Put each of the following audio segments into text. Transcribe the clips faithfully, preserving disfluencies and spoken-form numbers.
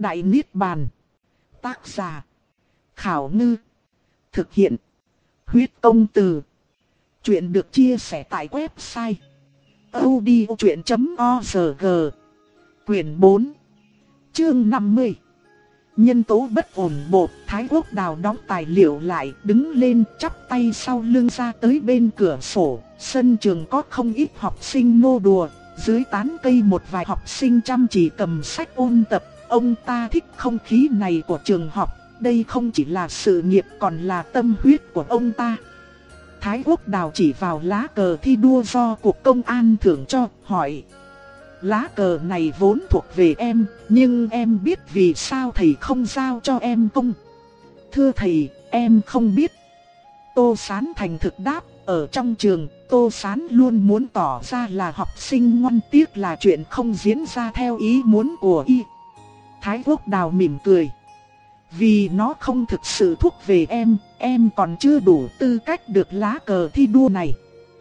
Đại Niết Bàn. Tác giả: Khảo Ngư. Thực hiện: Huyết Công Từ. Chuyện được chia sẻ tại website audiochuyện chấm org. Quyển bốn, chương năm mươi. Nhân tố bất ổn bộ. Thái Quốc Đào đóng tài liệu lại, đứng lên chắp tay sau lưng ra tới bên cửa sổ. Sân trường có không ít học sinh nô đùa, dưới tán cây một vài học sinh chăm chỉ cầm sách ôn tập. Ông ta thích không khí này của trường học, đây không chỉ là sự nghiệp còn là tâm huyết của ông ta. Thái Quốc Đào chỉ vào lá cờ thi đua do Cục Công an thưởng cho, hỏi: lá cờ này vốn thuộc về em, nhưng em biết vì sao thầy không giao cho em không? Thưa thầy, em không biết. Tô Sán thành thực đáp. Ở trong trường, Tô Sán luôn muốn tỏ ra là học sinh ngoan, tiếc là chuyện không diễn ra theo ý muốn của y. Thái Quốc Đào mỉm cười. Vì nó không thực sự thuộc về em, em còn chưa đủ tư cách được lá cờ thi đua này.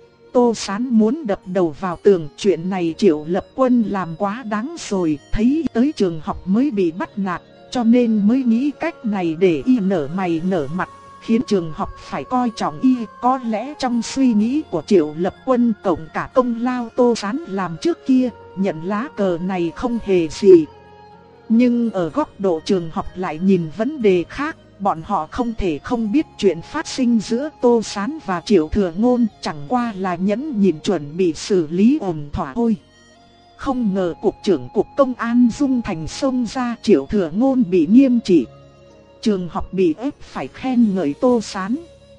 Tô Sán muốn đập đầu vào tường, chuyện này Triệu Lập Quân làm quá đáng rồi, thấy tới trường học mới bị bắt nạt, cho nên mới nghĩ cách này để y nở mày nở mặt, khiến trường học phải coi trọng y. Có lẽ trong suy nghĩ của Triệu Lập Quân cộng cả công lao Tô Sán làm trước kia, nhận lá cờ này không hề gì. Nhưng ở góc độ trường học lại nhìn vấn đề khác, bọn họ không thể không biết chuyện phát sinh giữa Tô Sán và Triệu Thừa Ngôn, chẳng qua là nhẫn nhịn chuẩn bị xử lý ổn thỏa thôi. Không ngờ Cục trưởng Cục Công an Dung Thành xông ra, Triệu Thừa Ngôn bị nghiêm trị. Trường học bị ép phải khen ngợi Tô Sán.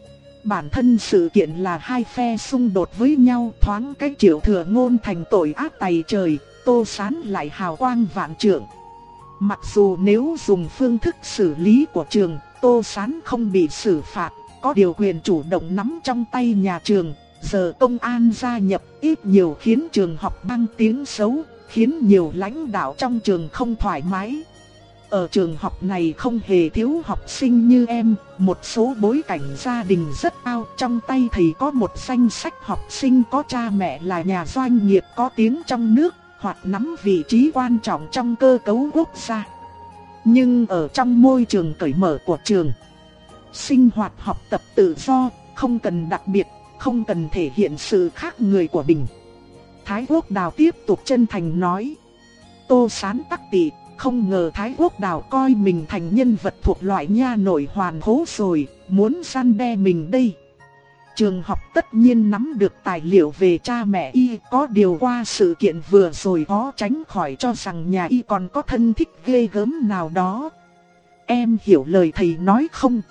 Bản thân sự kiện là hai phe xung đột với nhau, thoáng cái Triệu Thừa Ngôn thành tội ác tày trời, Tô Sán lại hào quang vạn trượng. Mặc dù nếu dùng phương thức xử lý của trường, Tô Sán không bị xử phạt, có điều quyền chủ động nắm trong tay nhà trường. Giờ công an gia nhập ít nhiều khiến trường học mang tiếng xấu, khiến nhiều lãnh đạo trong trường không thoải mái. Ở trường học này không hề thiếu học sinh như em, một số bối cảnh gia đình rất cao. Trong tay thầy có một danh sách học sinh có cha mẹ là nhà doanh nghiệp có tiếng trong nước, hoặc nắm vị trí quan trọng trong cơ cấu quốc gia. Nhưng ở trong môi trường cởi mở của trường, sinh hoạt học tập tự do, không cần đặc biệt, không cần thể hiện sự khác người của mình. Thái Quốc Đào tiếp tục chân thành nói. Tô Sán tắc tị, không ngờ Thái Quốc Đào coi mình thành nhân vật thuộc loại nha nội hoàn khố rồi, muốn răn đe mình đây. Trường học tất nhiên nắm được tài liệu về cha mẹ y, có điều qua sự kiện vừa rồi khó tránh khỏi cho rằng nhà y còn có thân thích ghê gớm nào đó. Em hiểu lời thầy nói không?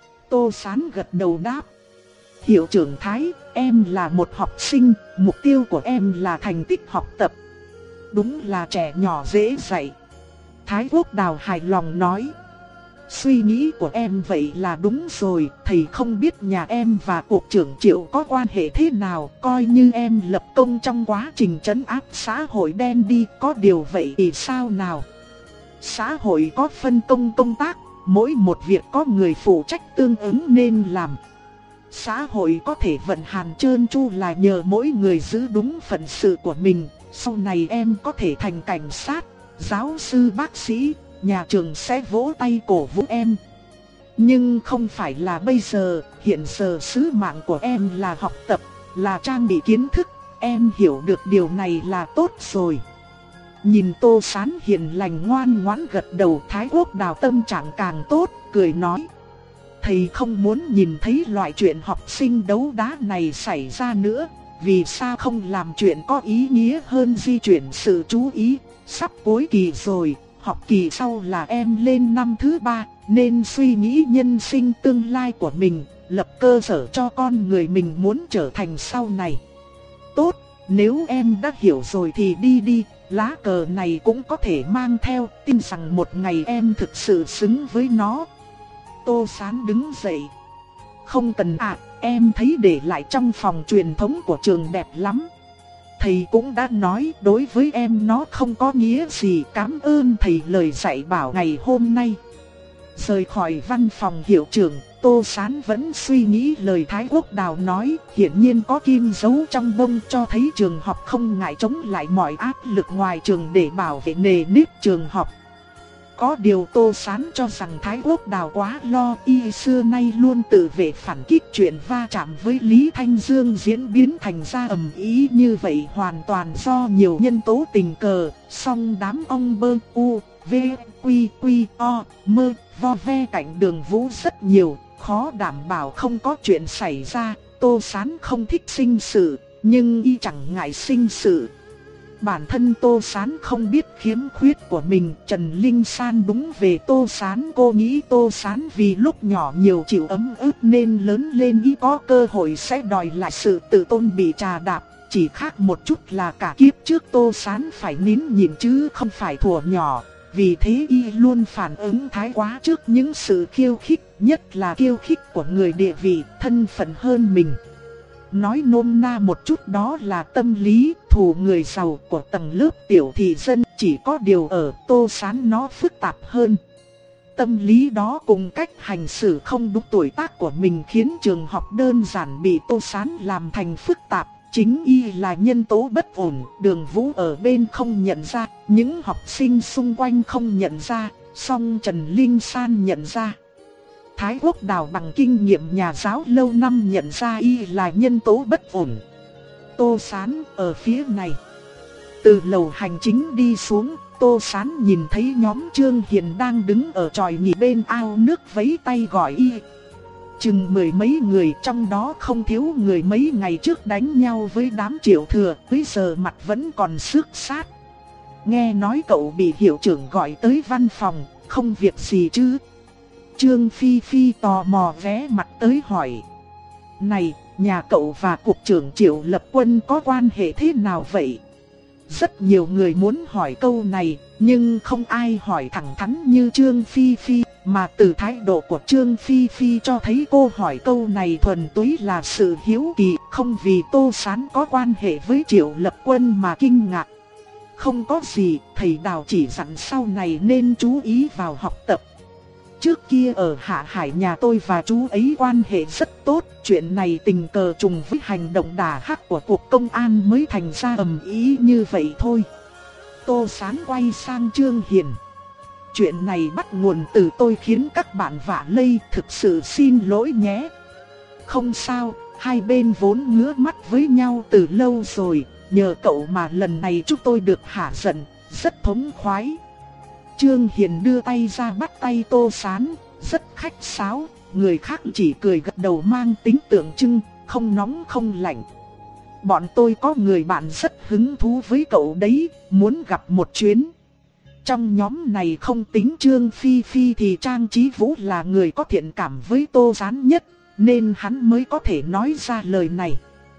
Tô Sán gật đầu đáp. Hiệu trưởng Thái, em là một học sinh, mục tiêu của em là thành tích học tập. Đúng là trẻ nhỏ dễ dạy. Thái Quốc Đào hài lòng nói. Suy nghĩ của em vậy là đúng rồi, thầy không biết nhà em và Cục trưởng Triệu có quan hệ thế nào, coi như em lập công trong quá trình trấn áp xã hội đen đi, có điều vậy thì sao nào? Xã hội có phân công công tác, mỗi một việc có người phụ trách tương ứng nên làm. Xã hội có thể vận hành trơn tru là nhờ mỗi người giữ đúng phận sự của mình, sau này em có thể thành cảnh sát, giáo sư, bác sĩ, nhà trường sẽ vỗ tay cổ vũ em. Nhưng không phải là bây giờ, hiện giờ sứ mạng của em là học tập, là trang bị kiến thức, em hiểu được điều này là tốt rồi. Nhìn Tô Sán hiền lành ngoan ngoãn gật đầu, Thái Quốc Đào tâm trạng càng tốt, cười nói. Thầy không muốn nhìn thấy loại chuyện học sinh đấu đá này xảy ra nữa, vì sao không làm chuyện có ý nghĩa hơn di chuyển sự chú ý, sắp cuối kỳ rồi. Học kỳ sau là em lên năm thứ ba, nên suy nghĩ nhân sinh tương lai của mình, lập cơ sở cho con người mình muốn trở thành sau này. Tốt, nếu em đã hiểu rồi thì đi đi, lá cờ này cũng có thể mang theo, tin rằng một ngày em thực sự xứng với nó. Tô Sán đứng dậy. Không cần ạ, à, em thấy để lại trong phòng truyền thống của trường đẹp lắm. Thầy cũng đã nói đối với em nó không có nghĩa gì, cảm ơn thầy lời dạy bảo ngày hôm nay. Rời khỏi văn phòng hiệu trưởng, Tô Sán vẫn suy nghĩ lời Thái Quốc Đào nói, hiển nhiên có kim giấu trong bông, cho thấy trường học không ngại chống lại mọi áp lực ngoài trường để bảo vệ nề nếp trường học. Có điều Tô Sán cho rằng Thái Quốc Đào quá lo, y xưa nay luôn tự vệ phản kích, chuyện va chạm với Lý Thanh Dương diễn biến thành ra ầm ĩ như vậy hoàn toàn do nhiều nhân tố tình cờ. Song đám ông bơ u, v, quy, quy, o, mơ, vo ve cạnh Đường Vũ rất nhiều, khó đảm bảo không có chuyện xảy ra. Tô Sán không thích sinh sự, nhưng y chẳng ngại sinh sự. Bản thân Tô Sán không biết khiếm khuyết của mình. Trần Linh San đúng về Tô Sán, cô nghĩ Tô Sán vì lúc nhỏ nhiều chịu ấm ức nên lớn lên ý có cơ hội sẽ đòi lại sự tự tôn bị trà đạp. Chỉ khác một chút là cả kiếp trước Tô Sán phải nín nhịn chứ không phải thuở nhỏ. Vì thế y luôn phản ứng thái quá trước những sự khiêu khích, nhất là khiêu khích của người địa vị, thân phận hơn mình. Nói nôm na một chút đó là tâm lý thù người giàu của tầng lớp tiểu thị dân, chỉ có điều ở Tô Sán nó phức tạp hơn. Tâm lý đó cùng cách hành xử không đúng tuổi tác của mình khiến trường học đơn giản bị Tô Sán làm thành phức tạp. Chính y là nhân tố bất ổn, Đường Vũ ở bên không nhận ra, những học sinh xung quanh không nhận ra, song Trần Linh San nhận ra. Thái Quốc Đào bằng kinh nghiệm nhà giáo lâu năm nhận ra y là nhân tố bất ổn. Tô Sán ở phía này. Từ lầu hành chính đi xuống, Tô Sán nhìn thấy nhóm Trương Hiền đang đứng ở chòi nghỉ bên ao nước vẫy tay gọi y. Chừng mười mấy người, trong đó không thiếu người mấy ngày trước đánh nhau với đám Triệu Thừa, bây giờ mặt vẫn còn xước sát. Nghe nói cậu bị hiệu trưởng gọi tới văn phòng, không việc gì chứ? Trương Phi Phi tò mò ghé mặt tới hỏi. Này, nhà cậu và cục trưởng Triệu Lập Quân có quan hệ thế nào vậy? Rất nhiều người muốn hỏi câu này, nhưng không ai hỏi thẳng thắn như Trương Phi Phi. Mà từ thái độ của Trương Phi Phi cho thấy cô hỏi câu này thuần túy là sự hiếu kỳ, không vì Tô Sán có quan hệ với Triệu Lập Quân mà kinh ngạc. Không có gì, thầy Đào chỉ dặn sau này nên chú ý vào học tập. Trước kia ở Hạ Hải nhà tôi và chú ấy quan hệ rất tốt, chuyện này tình cờ trùng với hành động đả hắc của Cục Công an mới thành ra ầm ĩ như vậy thôi. Tô Sán quay sang Trương Hiền. Chuyện này bắt nguồn từ tôi khiến các bạn vạ lây, thực sự xin lỗi nhé. Không sao, hai bên vốn ngứa mắt với nhau từ lâu rồi, nhờ cậu mà lần này chúng tôi được hả giận, rất thống khoái. Trương Hiền đưa tay ra bắt tay Tô Sán, rất khách sáo, người khác chỉ cười gật đầu mang tính tượng trưng, không nóng không lạnh. Bọn tôi có người bạn rất hứng thú với cậu đấy, muốn gặp một chuyến. Trong nhóm này không tính Trương Phi Phi thì Trang Chí Vũ là người có thiện cảm với Tô Sán nhất, nên hắn mới có thể nói ra lời này.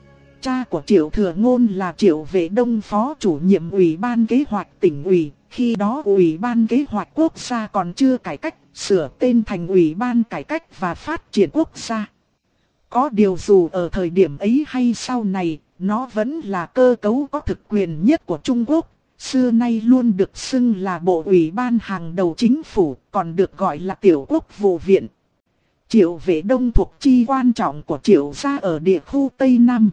Cha của Triệu Thừa Ngôn là Triệu Vệ Đông, phó chủ nhiệm Ủy ban Kế hoạch tỉnh ủy, khi đó Ủy ban Kế hoạch Quốc gia còn chưa cải cách, sửa tên thành Ủy ban Cải cách và Phát triển Quốc gia. Có điều dù ở thời điểm ấy hay sau này, nó vẫn là cơ cấu có thực quyền nhất của Trung Quốc. Xưa nay luôn được xưng là bộ ủy ban hàng đầu chính phủ, còn được gọi là tiểu quốc vụ viện. Triệu Vệ Đông thuộc chi quan trọng của Triệu gia ở địa khu Tây Nam.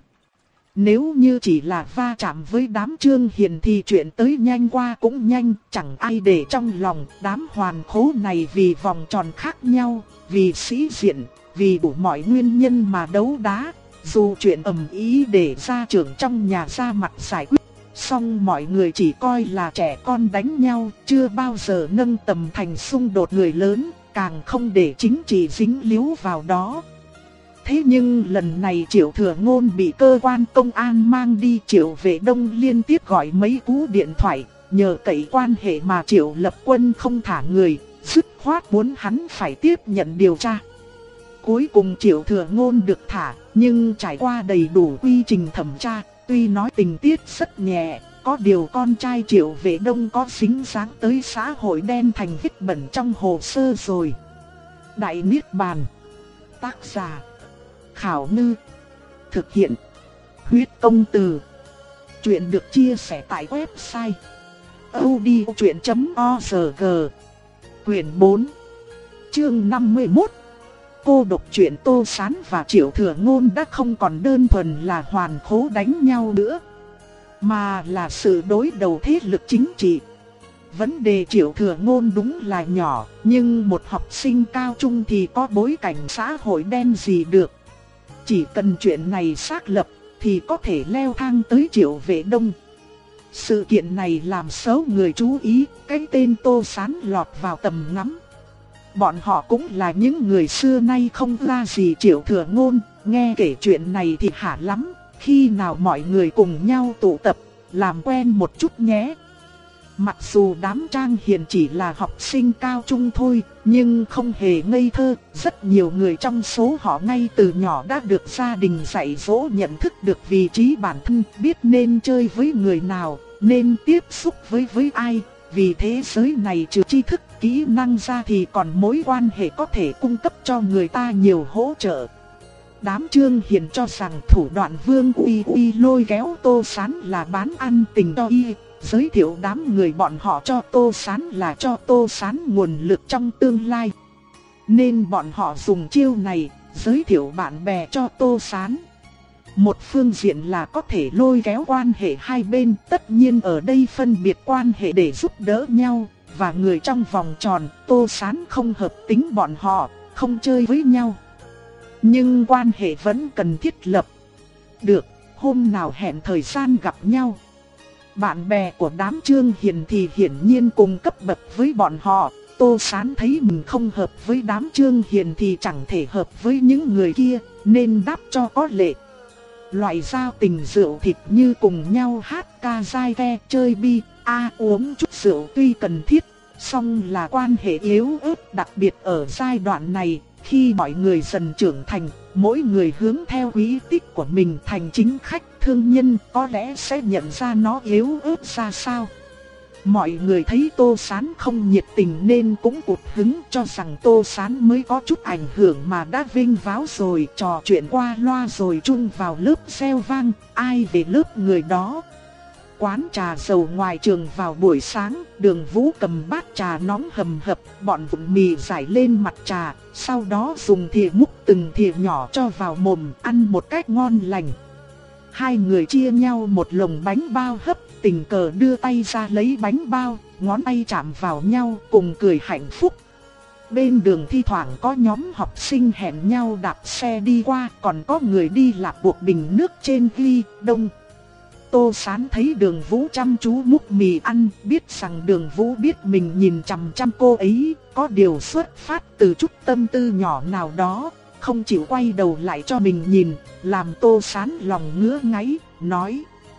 Nếu như chỉ là va chạm với đám Trương Hiền thì chuyện tới nhanh qua cũng nhanh, chẳng ai để trong lòng. Đám hoàn khố này vì vòng tròn khác nhau, vì sĩ diện, vì đủ mọi nguyên nhân mà đấu đá. Dù chuyện ầm ĩ để gia trưởng trong nhà ra mặt giải quyết, song mọi người chỉ coi là trẻ con đánh nhau, chưa bao giờ nâng tầm thành xung đột người lớn, càng không để chính trị dính líu vào đó. Thế nhưng lần này Triệu Thừa Ngôn bị cơ quan công an mang đi, Triệu Vệ Đông liên tiếp gọi mấy cú điện thoại, nhờ cậy quan hệ mà Triệu Lập Quân không thả người, dứt khoát muốn hắn phải tiếp nhận điều tra. Cuối cùng Triệu Thừa Ngôn được thả, nhưng trải qua đầy đủ quy trình thẩm tra, tuy nói tình tiết rất nhẹ, có điều con trai Triệu Vệ Đông có dính dáng tới xã hội đen thành vết bẩn trong hồ sơ rồi. Đại Niết Bàn. Tác giả Khảo Ngư. Thực hiện Huyết Công Từ. Chuyện được chia sẻ tại website audiochuyện chấm org. Quyền bốn, chương năm mươi mốt. Cô độc chuyện Tô Sán và Triệu Thừa Ngôn đã không còn đơn thuần là hoàn khố đánh nhau nữa, mà là sự đối đầu thế lực chính trị. Vấn đề Triệu Thừa Ngôn đúng là nhỏ, nhưng một học sinh cao trung thì có bối cảnh xã hội đen gì được. Chỉ cần chuyện này xác lập thì có thể leo thang tới Triệu Vệ Đông. Sự kiện này làm xấu người chú ý, cái tên Tô Sán lọt vào tầm ngắm. Bọn họ cũng là những người xưa nay không ra gì Triệu Thừa Ngôn, nghe kể chuyện này thì hả lắm, khi nào mọi người cùng nhau tụ tập, làm quen một chút nhé. Mặc dù đám Trang Hiền chỉ là học sinh cao trung thôi, nhưng không hề ngây thơ, rất nhiều người trong số họ ngay từ nhỏ đã được gia đình dạy dỗ nhận thức được vị trí bản thân, biết nên chơi với người nào, nên tiếp xúc với với ai. Vì thế giới này trừ tri thức, kỹ năng ra thì còn mối quan hệ có thể cung cấp cho người ta nhiều hỗ trợ. Đám Trương Hiền cho rằng thủ đoạn Vương Uy Uy lôi kéo Tô Sán là bán ăn tình cho y, giới thiệu đám người bọn họ cho Tô Sán là cho Tô Sán nguồn lực trong tương lai. Nên bọn họ dùng chiêu này, giới thiệu bạn bè cho Tô Sán. Một phương diện là có thể lôi kéo quan hệ hai bên, tất nhiên ở đây phân biệt quan hệ để giúp đỡ nhau, và người trong vòng tròn, Tô Sán không hợp tính bọn họ, không chơi với nhau. Nhưng quan hệ vẫn cần thiết lập. Được, hôm nào hẹn thời gian gặp nhau. Bạn bè của đám Trương Hiền thì hiển nhiên cùng cấp bậc với bọn họ. Tô Sán thấy mình không hợp với đám Trương Hiền thì chẳng thể hợp với những người kia, nên đáp cho có lệ. Loại giao tình rượu thịt như cùng nhau hát ca dai ve chơi bi, a uống chút rượu tuy cần thiết, song là quan hệ yếu ớt, đặc biệt ở giai đoạn này. Khi mọi người dần trưởng thành, mỗi người hướng theo quý tích của mình thành chính khách thương nhân, có lẽ sẽ nhận ra nó yếu ớt ra sao. Mọi người thấy Tô Sán không nhiệt tình nên cũng cụt hứng, cho rằng Tô Sán mới có chút ảnh hưởng mà đã vinh váo rồi, trò chuyện qua loa rồi chung vào lớp reo vang, ai về lớp người đó. Quán trà dầu ngoài trường vào buổi sáng, Đường Vũ cầm bát trà nóng hầm hập, bọn vụn mì rải lên mặt trà, sau đó dùng thìa múc từng thìa nhỏ cho vào mồm, ăn một cách ngon lành. Hai người chia nhau một lồng bánh bao hấp, tình cờ đưa tay ra lấy bánh bao, ngón tay chạm vào nhau cùng cười hạnh phúc. Bên đường thi thoảng có nhóm học sinh hẹn nhau đạp xe đi qua, còn có người đi lạp buộc bình nước trên ghi đông. Tô Sán thấy Đường Vũ chăm chú múc mì ăn, biết rằng Đường Vũ biết mình nhìn chằm chằm cô ấy, có điều xuất phát từ chút tâm tư nhỏ nào đó, không chịu quay đầu lại cho mình nhìn, làm Tô Sán lòng ngứa ngáy, nói: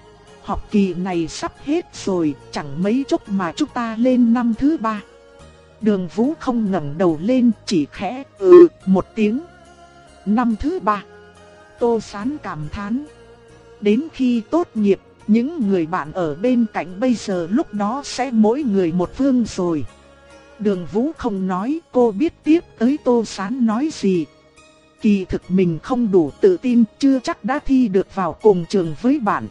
học kỳ này sắp hết rồi, chẳng mấy chốc mà chúng ta lên năm thứ ba. Đường Vũ không ngẩng đầu lên, chỉ khẽ ừ một tiếng. Năm thứ ba. Tô Sán cảm thán. Đến khi tốt nghiệp, những người bạn ở bên cạnh bây giờ lúc đó sẽ mỗi người một phương rồi. Đường Vũ không nói, cô biết tiếp tới Tô Sán nói gì. Kỳ thực mình không đủ tự tin, chưa chắc đã thi được vào cùng trường với bạn.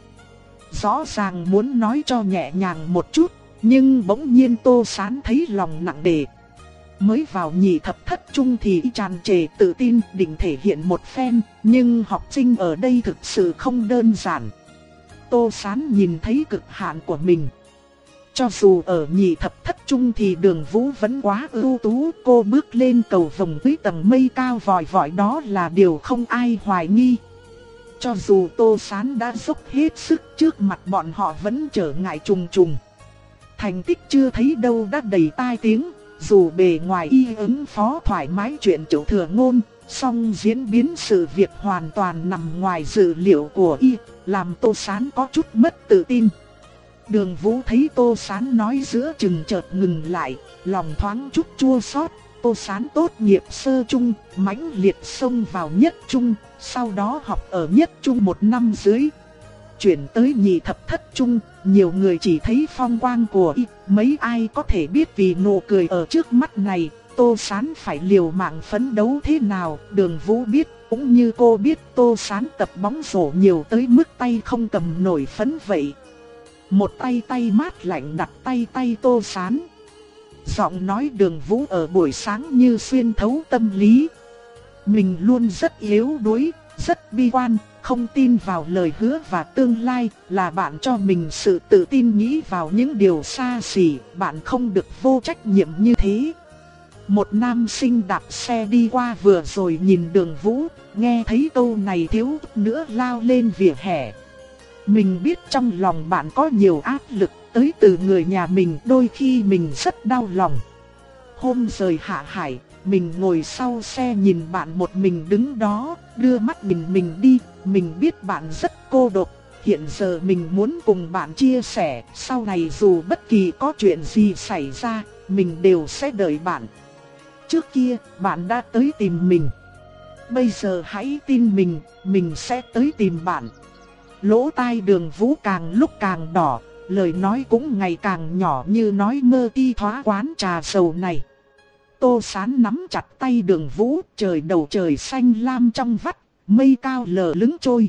Rõ ràng muốn nói cho nhẹ nhàng một chút, nhưng bỗng nhiên Tô Sán thấy lòng nặng nề. Mới vào nhị thập thất trung thì tràn trề tự tin định thể hiện một phen, nhưng học sinh ở đây thực sự không đơn giản. Tô Sán nhìn thấy cực hạn của mình. Cho dù ở nhị thập thất trung thì Đường Vũ vẫn quá ưu tú, cô bước lên cầu vồng dưới tầng mây cao vòi vọi đó là điều không ai hoài nghi. Cho dù Tô Sán đã dốc hết sức trước mặt bọn họ vẫn trở ngại trùng trùng. Thành tích chưa thấy đâu đã đầy tai tiếng, dù bề ngoài y ứng phó thoải mái chuyện Triệu Thừa Ngôn, song diễn biến sự việc hoàn toàn nằm ngoài dự liệu của y, làm Tô Sán có chút mất tự tin. Đường Vũ thấy Tô Sán nói giữa chừng chợt ngừng lại, lòng thoáng chút chua xót. Tô Sán tốt nghiệp sơ trung, mãnh liệt xông vào nhất trung, sau đó học ở nhất trung một năm dưới. Chuyển tới nhị thập thất trung, nhiều người chỉ thấy phong quang của y, mấy ai có thể biết vì nụ cười ở trước mắt này, Tô Sán phải liều mạng phấn đấu thế nào. Đường Vũ biết, cũng như cô biết Tô Sán tập bóng rổ nhiều tới mức tay không cầm nổi phấn vậy. Một tay tay mát lạnh đặt tay tay Tô Sán. Giọng nói Đường Vũ ở buổi sáng như xuyên thấu tâm lý. Mình luôn rất yếu đuối, rất bi quan, không tin vào lời hứa và tương lai, là bạn cho mình sự tự tin nghĩ vào những điều xa xỉ, bạn không được vô trách nhiệm như thế. Một nam sinh đạp xe đi qua vừa rồi nhìn Đường Vũ, nghe thấy câu này thiếu nữa lao lên vỉa hè. Mình biết trong lòng bạn có nhiều áp lực tới từ người nhà mình, đôi khi mình rất đau lòng. Hôm rời Hạ Hải, mình ngồi sau xe nhìn bạn một mình đứng đó, đưa mắt nhìn mình đi, mình biết bạn rất cô độc. Hiện giờ mình muốn cùng bạn chia sẻ, sau này dù bất kỳ có chuyện gì xảy ra, mình đều sẽ đợi bạn. Trước kia, bạn đã tới tìm mình. Bây giờ hãy tin mình, mình sẽ tới tìm bạn. Lỗ tai Đường Vũ càng lúc càng đỏ, lời nói cũng ngày càng nhỏ như nói mơ ti thoá quán trà sầu này. Tô Sán nắm chặt tay Đường Vũ, trời đầu trời xanh lam trong vắt, mây cao lờ lững trôi.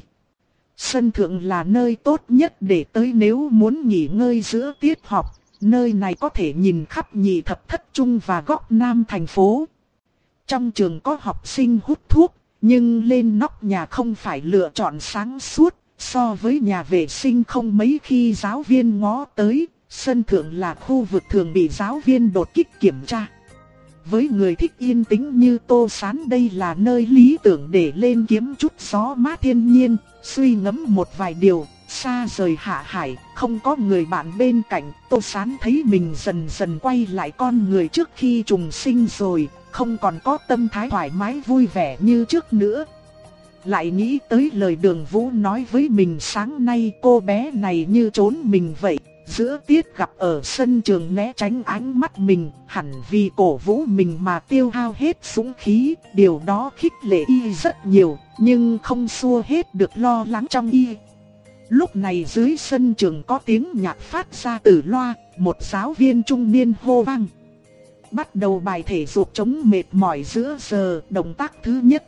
Sân thượng là nơi tốt nhất để tới nếu muốn nghỉ ngơi giữa tiết học, nơi này có thể nhìn khắp nhị thập thất trung và góc nam thành phố. Trong trường có học sinh hút thuốc, nhưng lên nóc nhà không phải lựa chọn sáng suốt, so với nhà vệ sinh không mấy khi giáo viên ngó tới, sân thượng là khu vực thường bị giáo viên đột kích kiểm tra. Với người thích yên tĩnh như Tô Sán, đây là nơi lý tưởng để lên kiếm chút gió mát thiên nhiên, suy ngẫm một vài điều. Xa rời Hạ Hải, không có người bạn bên cạnh, Tô Sán thấy mình dần dần quay lại con người trước khi trùng sinh rồi, không còn có tâm thái thoải mái vui vẻ như trước nữa. Lại nghĩ tới lời Đường Vũ nói với mình sáng nay, cô bé này như trốn mình vậy. Giữa tiết gặp ở sân trường né tránh ánh mắt mình, hẳn vì cổ vũ mình mà tiêu hao hết dũng khí, điều đó khích lệ y rất nhiều, nhưng không xua hết được lo lắng trong y. Lúc này dưới sân trường có tiếng nhạc phát ra từ loa, một giáo viên trung niên hô vang. Bắt đầu bài thể dục chống mệt mỏi giữa giờ, động tác thứ nhất.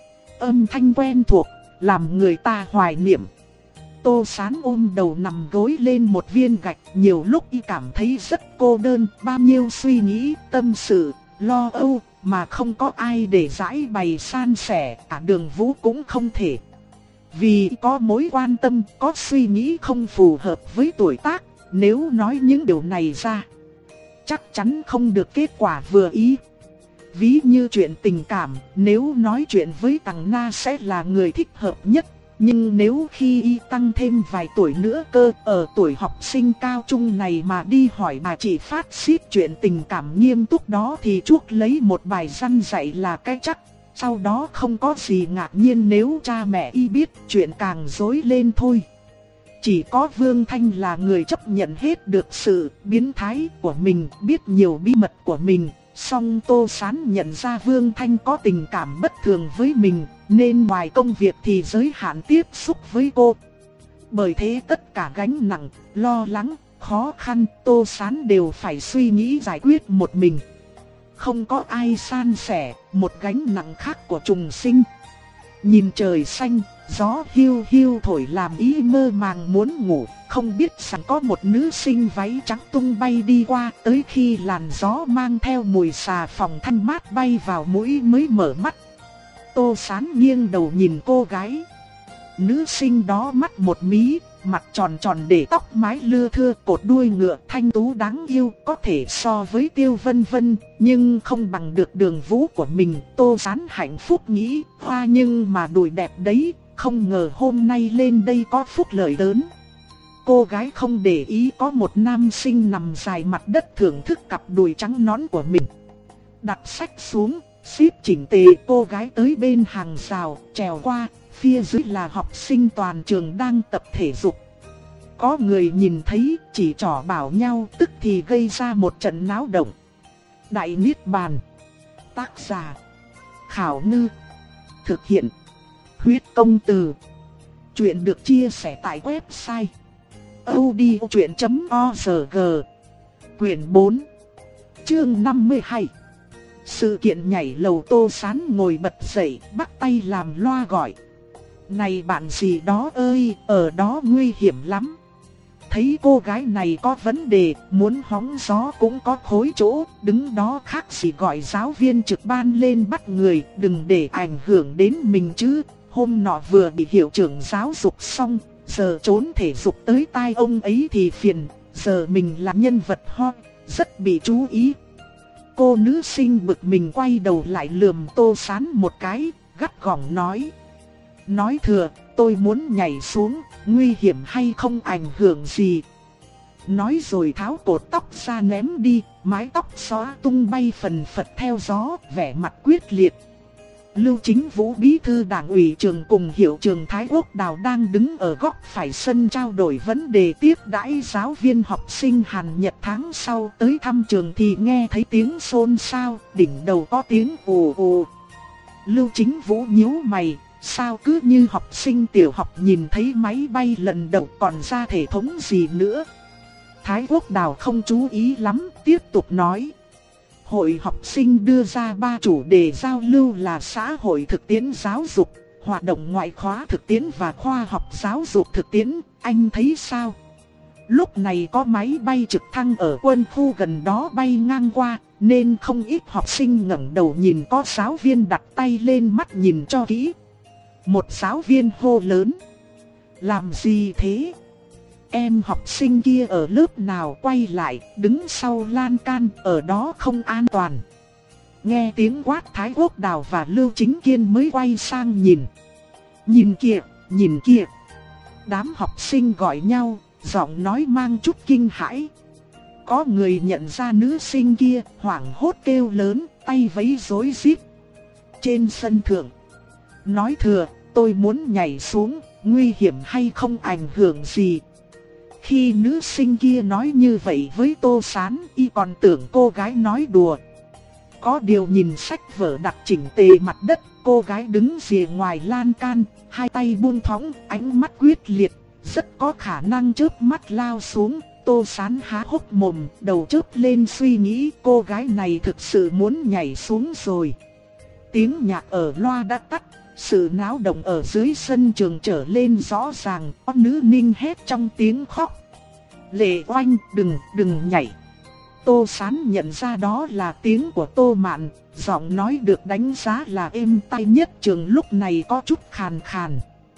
Âm thanh quen thuộc, làm người ta hoài niệm. Tô Sán ôm đầu nằm gối lên một viên gạch, nhiều lúc y cảm thấy rất cô đơn, bao nhiêu suy nghĩ, tâm sự, lo âu, mà không có ai để giải bày san sẻ, cả Đường Vũ cũng không thể. Vì có mối quan tâm, có suy nghĩ không phù hợp với tuổi tác, nếu nói những điều này ra, chắc chắn không được kết quả vừa ý. Ví như chuyện tình cảm, nếu nói chuyện với Tằng Na sẽ là người thích hợp nhất. Nhưng nếu khi y tăng thêm vài tuổi nữa cơ, ở tuổi học sinh cao trung này mà đi hỏi bà chị phát xít chuyện tình cảm nghiêm túc đó thì chuốc lấy một bài răn dạy là cái chắc. Sau đó không có gì ngạc nhiên nếu cha mẹ y biết, chuyện càng rối lên thôi. Chỉ có Vương Thanh là người chấp nhận hết được sự biến thái của mình, biết nhiều bí mật của mình. Song Tô Sán nhận ra Vương Thanh có tình cảm bất thường với mình, nên ngoài công việc thì giới hạn tiếp xúc với cô. Bởi thế tất cả gánh nặng, lo lắng, khó khăn, Tô Sán đều phải suy nghĩ giải quyết một mình. Không có ai san sẻ, một gánh nặng khác của trùng sinh. Nhìn trời xanh, gió hiu hiu thổi làm ý mơ màng muốn ngủ, không biết rằng có một nữ sinh váy trắng tung bay đi qua, tới khi làn gió mang theo mùi xà phòng thanh mát bay vào mũi mới mở mắt. Tô Sán nghiêng đầu nhìn cô gái. Nữ sinh đó mắt một mí, mặt tròn tròn để tóc mái lưa thưa, cột đuôi ngựa thanh tú đáng yêu, có thể so với Tiêu Vân Vân, nhưng không bằng được Đường Vũ của mình. Tô Sán hạnh phúc nghĩ, hoa nhưng mà đùi đẹp đấy, không ngờ hôm nay lên đây có phúc lợi lớn. Cô gái không để ý có một nam sinh nằm dài mặt đất thưởng thức cặp đùi trắng nõn của mình. Đặt sách xuống, xếp chỉnh tề, cô gái tới bên hàng rào, trèo qua, phía dưới là học sinh toàn trường đang tập thể dục. Có người nhìn thấy, chỉ trỏ bảo nhau, tức thì gây ra một trận náo động. Đại Niết Bàn. Tác giả: Khảo Ngư. Thực hiện: Huyết Công Từ. Chuyện được chia sẻ tại website audiochuyện chấm org. Quyển bốn, chương năm mươi hai. Sự kiện nhảy lầu. Tô Sán ngồi bật dậy, bắt tay làm loa gọi. Này bạn gì đó ơi, ở đó nguy hiểm lắm. Thấy cô gái này có vấn đề, muốn hóng gió cũng có khối chỗ, đứng đó khác gì gọi giáo viên trực ban lên bắt người, đừng để ảnh hưởng đến mình chứ. hôm nọ vừa bị hiệu trưởng giáo dục xong, giờ trốn thể dục tới tai ông ấy thì phiền, giờ mình là nhân vật hot, rất bị chú ý. Cô nữ sinh bực mình quay đầu lại lườm Tô Sán một cái, gắt gỏng nói. Nói thừa, tôi muốn nhảy xuống, nguy hiểm hay không ảnh hưởng gì. Nói rồi tháo cột tóc ra ném đi, mái tóc xóa tung bay phần phật theo gió, vẻ mặt quyết liệt. Lưu Chính Vũ bí thư đảng ủy trường cùng hiệu trưởng Thái Quốc Đào đang đứng ở góc phải sân trao đổi vấn đề tiếp đãi giáo viên học sinh Hàn Nhật tháng sau tới thăm trường thì nghe thấy tiếng xôn xao, đỉnh đầu có tiếng ồ ồ. Lưu Chính Vũ nhíu mày, sao cứ như học sinh tiểu học nhìn thấy máy bay lần đầu còn ra thể thống gì nữa. Thái Quốc Đào không chú ý lắm, tiếp tục nói. Hội học sinh đưa ra ba chủ đề giao lưu là xã hội thực tiễn giáo dục, hoạt động ngoại khóa thực tiễn và khoa học giáo dục thực tiễn, anh thấy sao? Lúc này có máy bay trực thăng ở quân khu gần đó bay ngang qua, nên không ít học sinh ngẩng đầu nhìn, có giáo viên đặt tay lên mắt nhìn cho kỹ. Một giáo viên hô lớn. Làm gì thế? Em học sinh kia ở lớp nào quay lại, đứng sau lan can, ở đó không an toàn. Nghe tiếng quát Thái Quốc Đào và Lưu Chính Kiên mới quay sang nhìn. Nhìn kìa, nhìn kìa. Đám học sinh gọi nhau, giọng nói mang chút kinh hãi. Có người nhận ra nữ sinh kia, hoảng hốt kêu lớn, tay vẫy rối rít. Trên sân thượng. Nói thừa, tôi muốn nhảy xuống, nguy hiểm hay không ảnh hưởng gì. Khi nữ sinh kia nói như vậy với Tô Sán, y còn tưởng cô gái nói đùa. Có điều nhìn sách vở đặt chỉnh tề mặt đất, cô gái đứng rìa ngoài lan can, hai tay buông thõng, ánh mắt quyết liệt, rất có khả năng chớp mắt lao xuống. Tô Sán há hốc mồm, đầu chớp lên suy nghĩ cô gái này thực sự muốn nhảy xuống rồi. Tiếng nhạc ở loa đã tắt. Sự náo động ở dưới sân trường trở lên rõ ràng, có nữ ninh hét trong tiếng khóc. Lệ Oanh, đừng, đừng nhảy. Tô Sán nhận ra đó là tiếng của Tô Mạn, giọng nói được đánh giá là êm tai nhất trường lúc này có chút khàn khàn.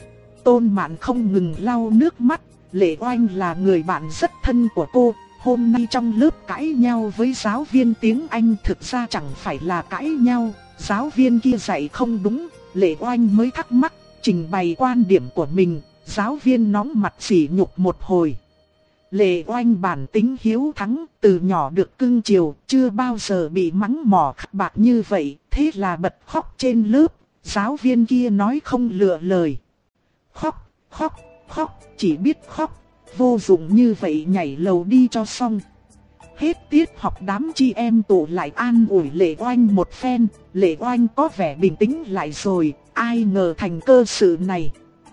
Tôn Mạn không ngừng lau nước mắt, Lệ Oanh là người bạn rất thân của cô. Hôm nay trong lớp cãi nhau với giáo viên tiếng Anh, thực ra chẳng phải là cãi nhau, giáo viên kia dạy không đúng. Lệ Oanh mới thắc mắc, trình bày quan điểm của mình, giáo viên nóng mặt sỉ nhục một hồi. Lệ Oanh bản tính hiếu thắng, từ nhỏ được cưng chiều, chưa bao giờ bị mắng mỏ khắc bạc như vậy, thế là bật khóc trên lớp, giáo viên kia nói không lựa lời. Khóc, khóc, khóc, chỉ biết khóc, vô dụng như vậy, nhảy lầu đi cho xong. Hết tiết học đám chị em tụ lại an ủi Lệ Oanh một phen, Lệ Oanh có vẻ bình tĩnh lại rồi, ai ngờ thành cơ sự này.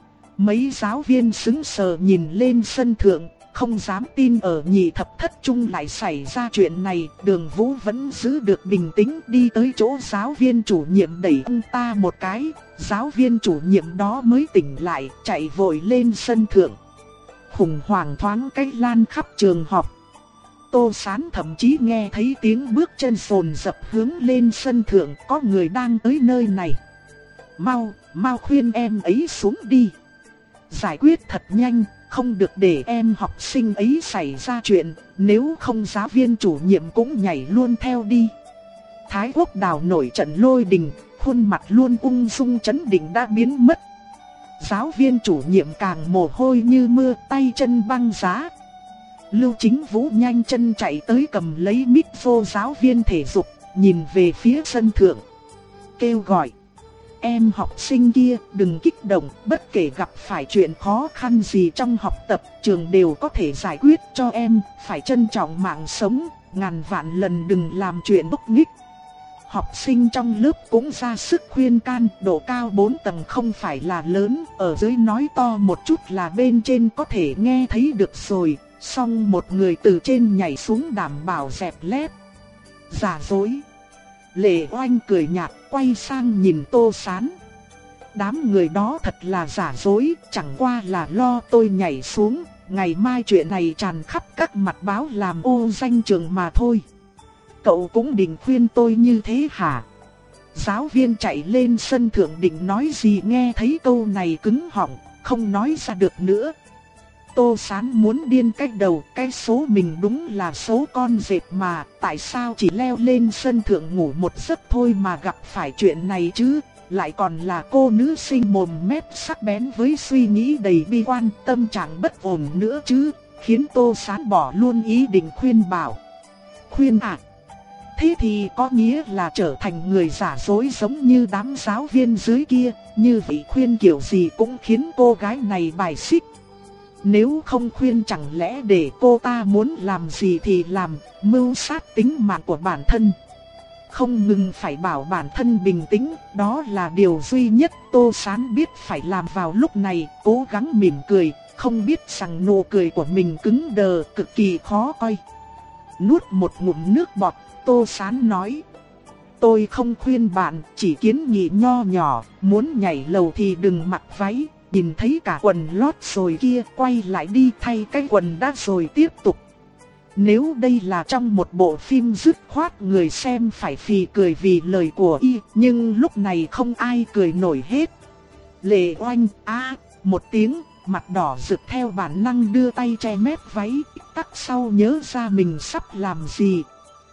Mấy giáo viên sững sờ nhìn lên sân thượng, không dám tin ở nhị thập thất trung lại xảy ra chuyện này. Đường Vũ vẫn giữ được bình tĩnh, đi tới chỗ giáo viên chủ nhiệm đẩy ông ta một cái, giáo viên chủ nhiệm đó mới tỉnh lại, chạy vội lên sân thượng. Khủng hoảng thoáng cái lan khắp trường học. Tô Sán thậm chí nghe thấy tiếng bước chân sồn dập hướng lên sân thượng, có người đang tới nơi này. Mau, mau khuyên em ấy xuống đi. Giải quyết thật nhanh, không được để em học sinh ấy xảy ra chuyện, nếu không giáo viên chủ nhiệm cũng nhảy luôn theo đi. Thái Quốc Đào nổi trận lôi đình, khuôn mặt luôn ung dung chấn định đã biến mất. Giáo viên chủ nhiệm càng mồ hôi như mưa, tay chân băng giá. Lưu Chính Vũ nhanh chân chạy tới cầm lấy mic vô giáo viên thể dục, nhìn về phía sân thượng. Kêu gọi. Em học sinh kia đừng kích động, bất kể gặp phải chuyện khó khăn gì trong học tập, trường đều có thể giải quyết cho em, phải trân trọng mạng sống, ngàn vạn lần đừng làm chuyện bốc nghích. Học sinh trong lớp cũng ra sức khuyên can, độ cao bốn tầng không phải là lớn, ở dưới nói to một chút là bên trên có thể nghe thấy được rồi. Xong một người từ trên nhảy xuống đảm bảo dẹp lép. Giả dối. Lệ Oanh cười nhạt quay sang nhìn Tô Sán. Đám người đó thật là giả dối, chẳng qua là lo tôi nhảy xuống, ngày mai chuyện này tràn khắp các mặt báo làm ô danh trường mà thôi. Cậu cũng định khuyên tôi như thế hả? giáo viên chạy lên sân thượng định nói gì nghe thấy câu này cứng họng, không nói ra được nữa. Tô Sán muốn điên cái đầu, cái số mình đúng là số con dẹp mà, tại sao chỉ leo lên sân thượng ngủ một giấc thôi mà gặp phải chuyện này chứ, lại còn là cô nữ sinh mồm mép sắc bén với suy nghĩ đầy bi quan, tâm trạng bất ổn nữa chứ, khiến Tô Sán bỏ luôn ý định khuyên bảo. Khuyên à? Thế thì có nghĩa là trở thành người giả dối giống như đám giáo viên dưới kia, như vậy khuyên kiểu gì cũng khiến cô gái này bài xích. Nếu không khuyên chẳng lẽ để cô ta muốn làm gì thì làm, mưu sát tính mạng của bản thân. Không ngừng phải bảo bản thân bình tĩnh, đó là điều duy nhất Tô Sán biết phải làm vào lúc này, cố gắng mỉm cười, không biết rằng nụ cười của mình cứng đờ, cực kỳ khó coi. Nuốt một ngụm nước bọt, Tô Sán nói: tôi không khuyên bạn, chỉ kiến nghị nho nhỏ, muốn nhảy lầu thì đừng mặc váy, nhìn thấy cả quần lót rồi kia, quay lại đi thay cái quần đã rồi tiếp tục. Nếu đây là trong một bộ phim dứt khoát người xem phải phì cười vì lời của y, nhưng lúc này không ai cười nổi hết. Lệ Oanh a à, một tiếng, mặt đỏ rực theo bản năng đưa tay che mép váy, tắc sau nhớ ra mình sắp làm gì.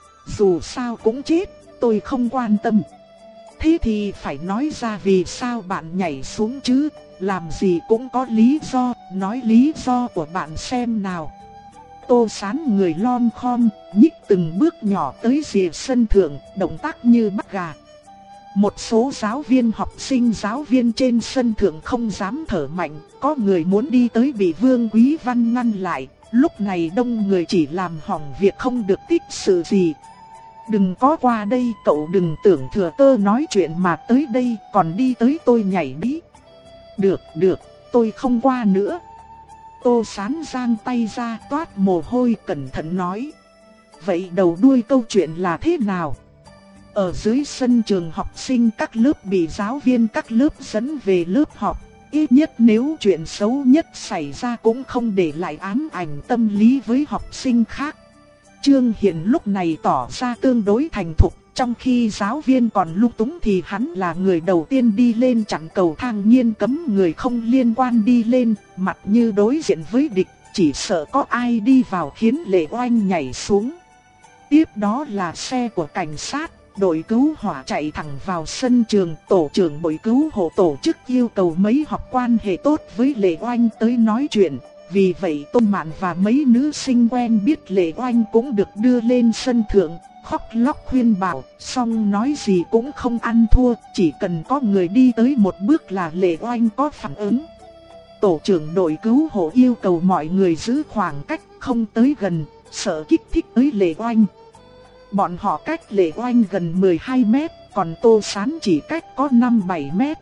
Dù sao cũng chết, tôi không quan tâm. Thế thì phải nói ra vì sao bạn nhảy xuống chứ, làm gì cũng có lý do, nói lý do của bạn xem nào. Tô Sán người lom khom, nhích từng bước nhỏ tới rìa sân thượng, động tác như bắt gà. Một số giáo viên học sinh giáo viên trên sân thượng không dám thở mạnh, có người muốn đi tới bị Vương Quý Văn ngăn lại, lúc này đông người chỉ làm hỏng việc không được tích sự gì. Đừng có qua đây, cậu đừng tưởng thừa cơ nói chuyện mà tới đây, còn đi tới tôi nhảy đi. Được, được, tôi không qua nữa. Tô Sán giang tay ra toát mồ hôi cẩn thận nói. Vậy đầu đuôi câu chuyện là thế nào? Ở dưới sân trường học sinh các lớp bị giáo viên các lớp dẫn về lớp học. Ít nhất nếu chuyện xấu nhất xảy ra cũng không để lại ám ảnh tâm lý với học sinh khác. Trương Hiền lúc này tỏ ra tương đối thành thục, trong khi giáo viên còn lung túng thì hắn là người đầu tiên đi lên chặn cầu thang nghiêm cấm người không liên quan đi lên, mặt như đối diện với địch, chỉ sợ có ai đi vào khiến Lệ Oanh nhảy xuống. Tiếp đó là xe của cảnh sát, đội cứu hỏa chạy thẳng vào sân trường, tổ trưởng đội cứu hộ tổ chức yêu cầu mấy học quan hệ tốt với Lệ Oanh tới nói chuyện. Vì vậy Tôn Mạn và mấy nữ sinh quen biết Lệ Oanh cũng được đưa lên sân thượng, khóc lóc khuyên bảo, xong nói gì cũng không ăn thua, chỉ cần có người đi tới một bước là Lệ Oanh có phản ứng. Tổ trưởng đội cứu hộ yêu cầu mọi người giữ khoảng cách, không tới gần, sợ kích thích tới Lệ Oanh. Bọn họ cách Lệ Oanh gần mười hai mét, còn Tô Sán chỉ cách có năm bảy mét.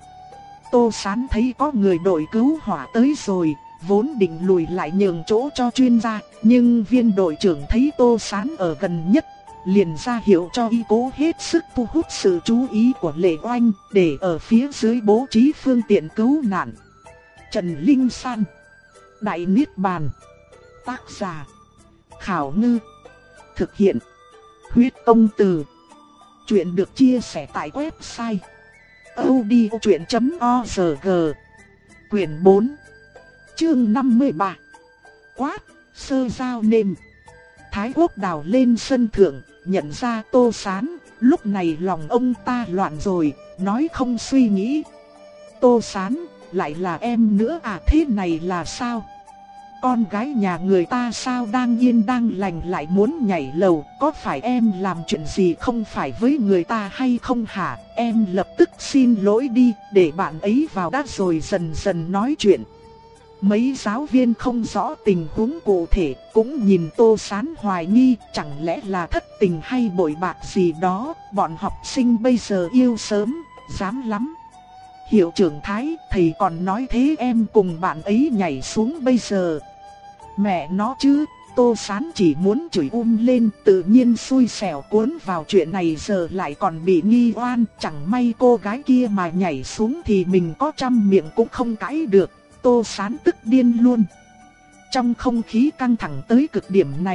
Tô Sán thấy có người đội cứu hỏa tới rồi, vốn định lùi lại nhường chỗ cho chuyên gia, nhưng viên đội trưởng thấy Tô Sán ở gần nhất, liền ra hiệu cho y cố hết sức thu hút sự chú ý của Lệ Oanh, để ở phía dưới bố trí phương tiện cứu nạn. Trần Linh San. Đại Niết Bàn. Tác giả: Khảo Ngư. Thực hiện: Huyết Công Từ. Chuyện được chia sẻ tại website audiochuyện chấm org. Quyển bốn, chương năm mươi ba. Quát, sơ giao nêm. Thái Quốc đào lên sân thượng, nhận ra Tô Sán, lúc này lòng ông ta loạn rồi, nói không suy nghĩ. Tô Sán, lại là em nữa à, thế này là sao? Con gái nhà người ta sao đang yên đang lành lại muốn nhảy lầu, có phải em làm chuyện gì không phải với người ta hay không hả? Em lập tức xin lỗi đi, để bạn ấy vào đã rồi dần dần nói chuyện. Mấy giáo viên không rõ tình huống cụ thể, cũng nhìn Tô Sán hoài nghi, chẳng lẽ là thất tình hay bội bạc gì đó, bọn học sinh bây giờ yêu sớm, dám lắm. Hiệu trưởng Thái, thầy còn nói thế em cùng bạn ấy nhảy xuống bây giờ. Mẹ nó chứ, Tô Sán chỉ muốn chửi um lên, tự nhiên xui xẻo cuốn vào chuyện này giờ lại còn bị nghi oan, chẳng may cô gái kia mà nhảy xuống thì mình có trăm miệng cũng không cãi được. Tô Sán tức điên luôn. Trong không khí căng thẳng tới cực điểm này,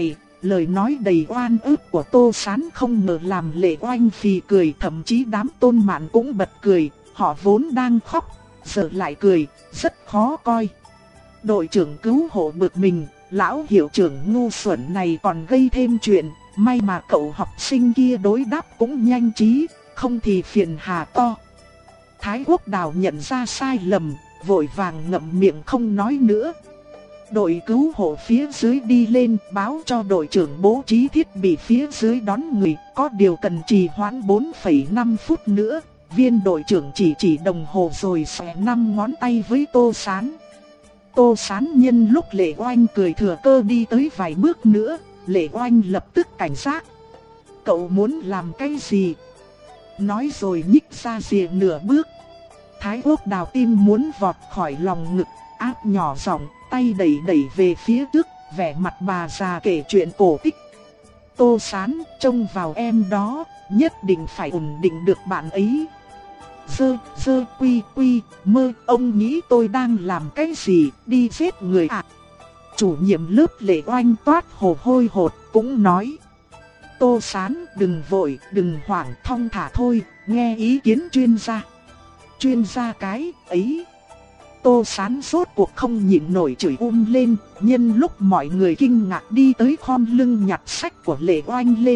Lời nói đầy oan ức của Tô Sán không ngờ làm Lệ Oanh phì cười, thậm chí đám Tôn Mạn cũng bật cười, họ vốn đang khóc, giờ lại cười, rất khó coi. Đội trưởng cứu hộ bực mình, lão hiệu trưởng ngu xuẩn này còn gây thêm chuyện, may mà cậu học sinh kia đối đáp cũng nhanh trí, không thì phiền hà to. Thái Quốc Đào nhận ra sai lầm, vội vàng ngậm miệng không nói nữa. Đội cứu hộ phía dưới đi lên báo cho đội trưởng bố trí thiết bị phía dưới đón người, có điều cần trì hoãn bốn phẩy năm phút nữa. Viên đội trưởng chỉ chỉ đồng hồ rồi xòe năm ngón tay với Tô Sán. Tô Sán nhân lúc Lệ Oanh cười thừa cơ đi tới vài bước nữa, Lệ Oanh lập tức cảnh giác. Cậu muốn làm cái gì? Nói rồi nhích ra rìa nửa bước. Thái Quốc Đào tim muốn vọt khỏi lòng ngực, áp nhỏ giọng, tay đẩy đẩy về phía trước, vẻ mặt bà già kể chuyện cổ tích. Tô Sán trông vào em đó, nhất định phải ổn định được bạn ấy. Dơ, dơ, quy, quy, mơ, ông nghĩ tôi đang làm cái gì, đi giết người à? Chủ nhiệm lớp Lệ Oanh toát hồ hôi hột, cũng nói. Tô Sán đừng vội, đừng hoảng, thong thả thôi, nghe ý kiến chuyên gia. Chuyên gia cái ấy. Tô Sán rốt cuộc không nhịn nổi chửi um lên, nhân lúc mọi người kinh ngạc đi tới khom lưng nhặt sách của Lệ Oanh lên.